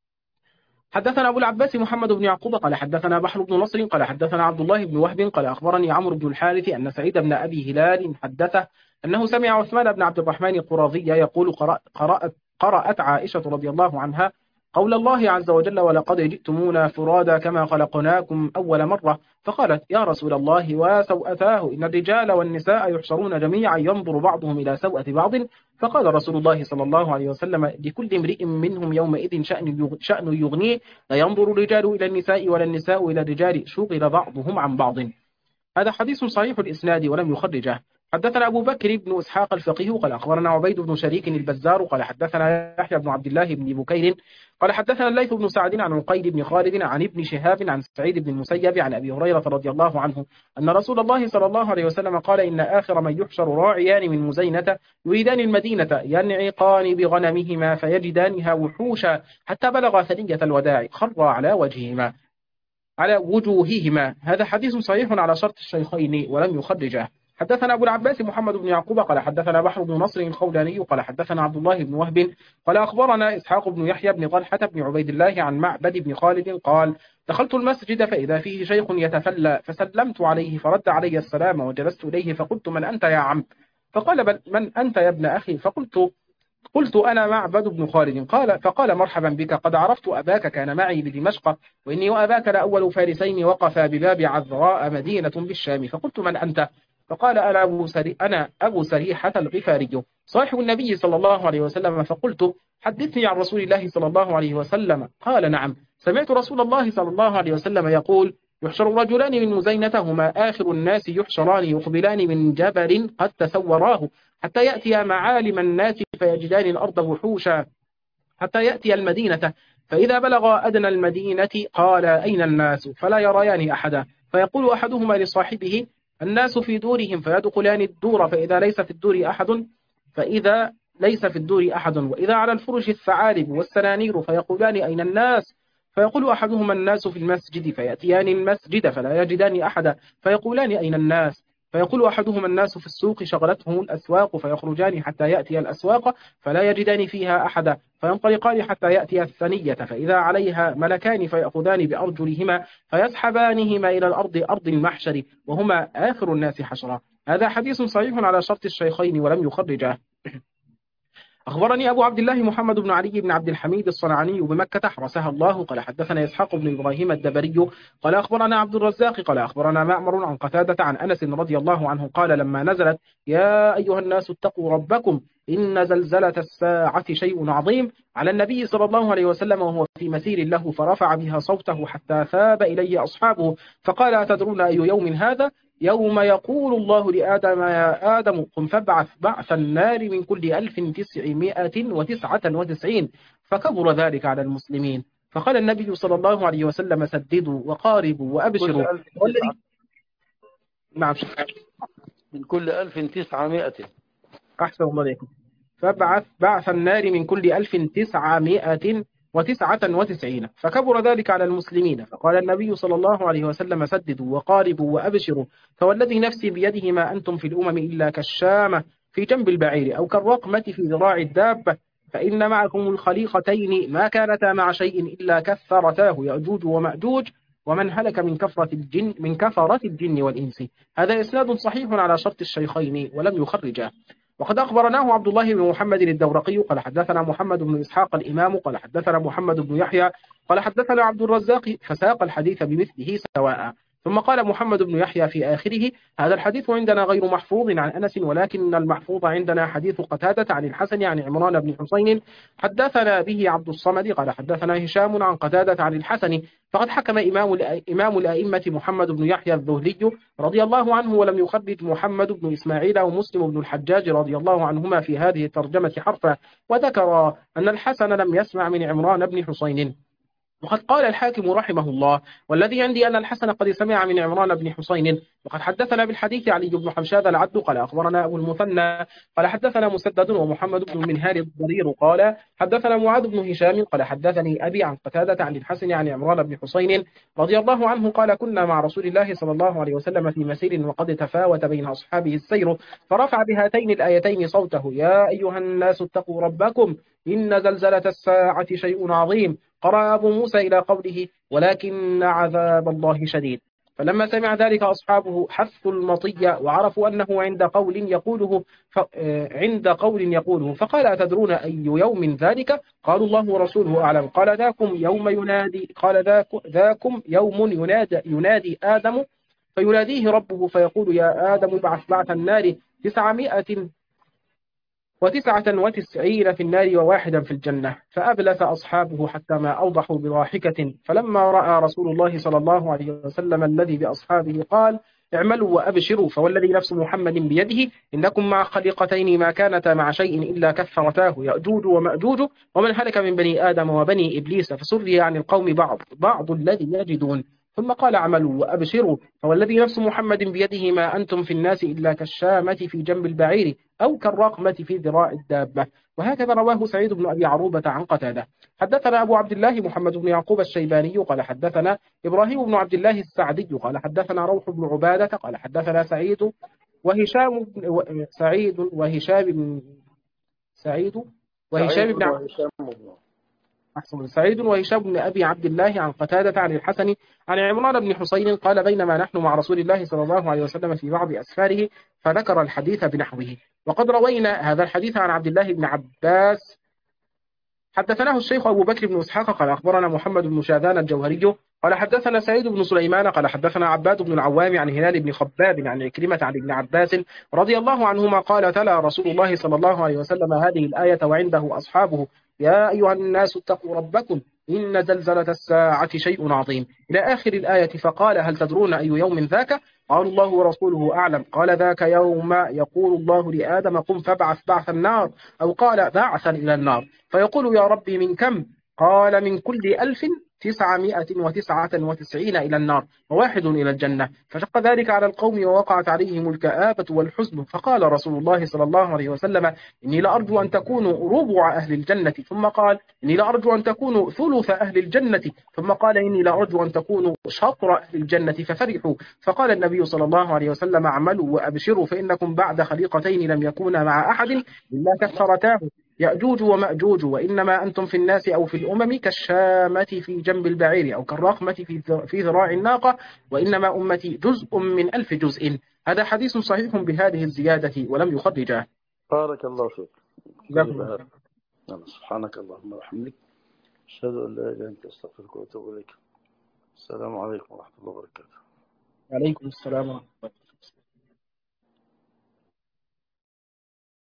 حدثنا أبو العباس محمد بن يعقوب قال حدثنا بحر بن نصر قال حدثنا عبد الله بن وهب قال أخبرني عمرو بن الحارث أن سعيد بن أبي هلال حدثه أنه سمع عثمان بن عبد الرحمن القرظي يقول قرأت عائشة رضي الله عنها قول الله عز وجل ولقد جئتمونا فرادا كما خلقناكم أول مرة، فقالت يا رسول الله وسوءتاه إن الرجال والنساء يحشرون جميعا ينظر بعضهم إلى سوءة بعض، فقال رسول الله صلى الله عليه وسلم لكل امرئ منهم يومئذ شأن يغنيه، لا ينظر الرجال إلى النساء ولا النساء إلى الرجال شغل بعضهم عن بعض. هذا حديث صحيح الإسناد ولم يخرجه. حدثنا أبو بكر بن إسحاق الفقيه قال أخبرنا عبيد بن شريك البزار قال حدثنا يحيى بن عبد الله بن بكير قال حدثنا الليث بن سعد عن عقيل بن خالد عن ابن شهاب عن سعيد بن المسيب عن أبي هريرة رضي الله عنه أن رسول الله صلى الله عليه وسلم قال إن آخر من يحشر راعيان من مزينة يريدان المدينة ينعقان بغنمهما فيجدانها وحوشا حتى بلغ ثنية الوداع خر على وجوههما. هذا حديث صحيح على شرط الشيخين ولم يخرجه. حدثنا أبو العباس محمد بن يعقوب قال حدثنا بحر بن نصر الخولاني قال حدثنا عبد الله بن وهب قال أخبرنا إسحاق بن يحيى بن طلحة بن عبيد الله عن معبد بن خالد قال دخلت المسجد فإذا فيه شيخ يتفلى فسلمت عليه فرد علي السلام وجلست إليه فقلت من أنت يا عم؟ فقال بل من أنت يا ابن أخي؟ قلت أنا معبد بن خالد. فقال مرحبا بك، قد عرفت أباك كان معي بدمشق، وإني وأباك لأول فارسين وقفا بباب عذراء مدينة بالشام. فقلت من أنت؟ فقال أنا أبو سريحة الغفاري صاحب النبي صلى الله عليه وسلم. فقلت حدثني عن رسول الله صلى الله عليه وسلم. قال نعم، سمعت رسول الله صلى الله عليه وسلم يقول يحشر رجلان من مزينة هما آخر الناس يحشران يقبلان من جبل قد تسوراه حتى يأتي معالم الناس فيجدان الأرض وحوشا حتى يأتي المدينة، فإذا بلغ أدنى المدينة قال أين الناس؟ فلا يريان أحدا، فيقول أحدهما لصاحبه الناس في دورهم، فيدخلان الدور فإذا ليس في الدور أحد وإذا على الفرش الثعالب والسنانير فيقولان أين الناس؟ فيقول أحدهما الناس في المسجد فيأتيان المسجد فلا يجدان أحدا فيقولان أين الناس؟ فيقول أحدهما الناس في السوق شغلتهم الأسواق فيخرجان حتى يأتي الأسواق فلا يجدان فيها أحدا فينطلقان حتى يأتي الثنية فإذا عليها ملكان فيأخذان بأرجلهما فيسحبانهما إلى الأرض أرض المحشر وهما آخر الناس حشرا. هذا حديث صحيح على شرط الشيخين ولم يخرجه. أخبرني أبو عبد الله محمد بن علي بن عبد الحميد الصنعاني بمكة حرسها الله قال حدثنا إسحاق بن إبراهيم الدبري قال أخبرنا عبد الرزاق قال أخبرنا معمر عن قتادة عن أنس رضي الله عنه قال لما نزلت يا أيها الناس اتقوا ربكم إن زلزلة الساعة شيء عظيم على النبي صلى الله عليه وسلم وهو في مسير له فرفع بها صوته حتى ثاب إليه أصحابه فقال أتدرون أي يوم هذا؟ يوم يقول الله لآدم يا آدم قم فابعث بعث النار من كل 1999 فكبر ذلك على المسلمين. فقال النبي صلى الله عليه وسلم سددوا وقاربوا وأبشروا. نعم من كل 1900. أحسن الله عليكم. فابعث بعث النار من كل 1999 فكبر ذلك على المسلمين. فقال النبي صلى الله عليه وسلم سددوا وقاربوا وأبشروا فوالذي نفسي بيده ما أنتم في الأمم إلا كالشامة في جنب البعير أو كالرقمة في ذراع الدابة فإن معكم الخليقتين ما كانتا مع شيء إلا كثرتاه يأجوج ومأجوج ومن هلك من كفرة الجن والإنس. هذا إسناد صحيح على شرط الشيخين ولم يخرجه. وقد أخبرناه عبد الله بن محمد الدورقي قال حدثنا محمد بن إسحاق الإمام قال حدثنا محمد بن يحيى قال حدثنا عبد الرزاق فساق الحديث بمثله سواء. ثم قال محمد بن يحيى في آخره هذا الحديث عندنا غير محفوظ عن أنس ولكن المحفوظ عندنا حديث قتادة عن الحسن عن عمران بن حسين حدثنا به عبد الصمد قال حدثنا هشام عن قتادة عن الحسن فقد حكم إمام الأئمة محمد بن يحيى الذهلي رضي الله عنه ولم يخرج محمد بن إسماعيل ومسلم بن الحجاج رضي الله عنهما في هذه الترجمة حرفا وذكر أن الحسن لم يسمع من عمران بن حسين. وقد قال الحاكم رحمه الله والذي عندي أن الحسن قد سمع من عمران بن حسين. وقد حدثنا بالحديث علي بن حمشاد العبد قال أخبرنا أبو المثنى قال حدثنا مسدد ومحمد بن المنهال الضرير قال حدثنا معاذ بن هشام قال حدثني أبي عن قتادة عن الحسن عن عمران بن حسين رضي الله عنه قال كنا مع رسول الله صلى الله عليه وسلم في مسير وقد تفاوت بين أصحابه السير فرفع بهاتين الآيتين صوته يا أيها الناس اتقوا ربكم إن زلزلة الساعة شيء عظيم. قرأ أبو موسى إلى قوله ولكن عذاب الله شديد. فلما سمع ذلك أصحابه حثوا المطية وعرفوا أنه عند قول يقوله فقال أتدرون أي يوم ذلك؟ قالوا الله ورسوله أعلم. قال ذاكم يوم ينادي آدم فيناديه ربه فيقول يا آدم بعث النار 999 في النار وواحدا في الجنة. فأبلس أصحابه حتى ما أوضحوا بضاحكة. فلما رأى رسول الله صلى الله عليه وسلم الذي بأصحابه قال اعملوا وأبشروا فوالذي نفس محمد بيده إنكم مع خليقتين ما كانتا مع شيء إلا كثرتاه يأجوج ومأجوج ومن هلك من بني آدم وبني إبليس فسري عن القوم بعض الذي يجدون. ثم قال اعملوا وأبشروا فوالذي نفس محمد بيده ما أنتم في الناس إلا كالشامة في جنب البعير أو كالرقمة في ذراع الدابة. وهكذا رواه سعيد بن أبي عروبة عن قتادة. حدثنا أبو عبد الله محمد بن يعقوب الشيباني قال حدثنا إبراهيم بن عبد الله السعدي قال حدثنا روح بن عبادة قال حدثنا سعيد وهشام بن سعيد وهشام بن أبي عبد الله عن قتادة عن الحسن عن عمران بن حسين قال بينما نحن مع رسول الله صلى الله عليه وسلم في بعض أسفاره فذكر الحديث بنحوه. وقد روينا هذا الحديث عن عبد الله بن عباس. حدثناه الشيخ أبو بكر بن إسحاق قال أخبرنا محمد بن شاذان الجوهري قال حدثنا سعيد بن سليمان قال حدثنا عباد بن العوام عن هلال بن خباب عن عكرمة عن ابن عباس رضي الله عنهما قال تلا رسول الله صلى الله عليه وسلم هذه الآية وعنده أصحابه يا أيها الناس اتقوا ربكم إن زلزلة الساعة شيء عظيم إلى آخر الآية. فقال هل تدرون أي يوم ذاك؟ قالوا الله ورسوله أعلم. قال ذاك يوم يقول الله لآدم قم فابعث بعث النار أو قال بعثا إلى النار فيقول يا ربي من كم؟ قال من كل 999 إلى النار وواحد إلى الجنة، فشق ذلك على القوم ووقعت عليهم الكآبة والحزن، فقال رسول الله صلى الله عليه وسلم: إني لأرجو أن تكونوا ربع أهل الجنة، ثم قال: إني لأرجو أن تكونوا ثلث أهل الجنة، ثم قال: إني لأرجو أن تكونوا شطر أهل الجنة، ففرحوا. فقال النبي صلى الله عليه وسلم: اعملوا وأبشروا فإنكم بعد خليقتين لم يكونا مع أحد إلا كثرتاه، يأجوج ومأجوج، وإنما أنتم في الناس أو في الأمم كالشامة في جنب البعير أو كالرقمة في ذراع الناقة، وإنما أمتي جزء من 1000 جزء. هذا حديث صحيح بهذه الزيادة ولم يخرجه. بارك الله فيك. جزاكم الله خير. سبحانك اللهم وبحمدك، أشهد أن لا إله إلا أنت، أستغفرك وأتوب إليك. السلام عليكم ورحمة الله وبركاته. عليكم السلام ورحمة الله.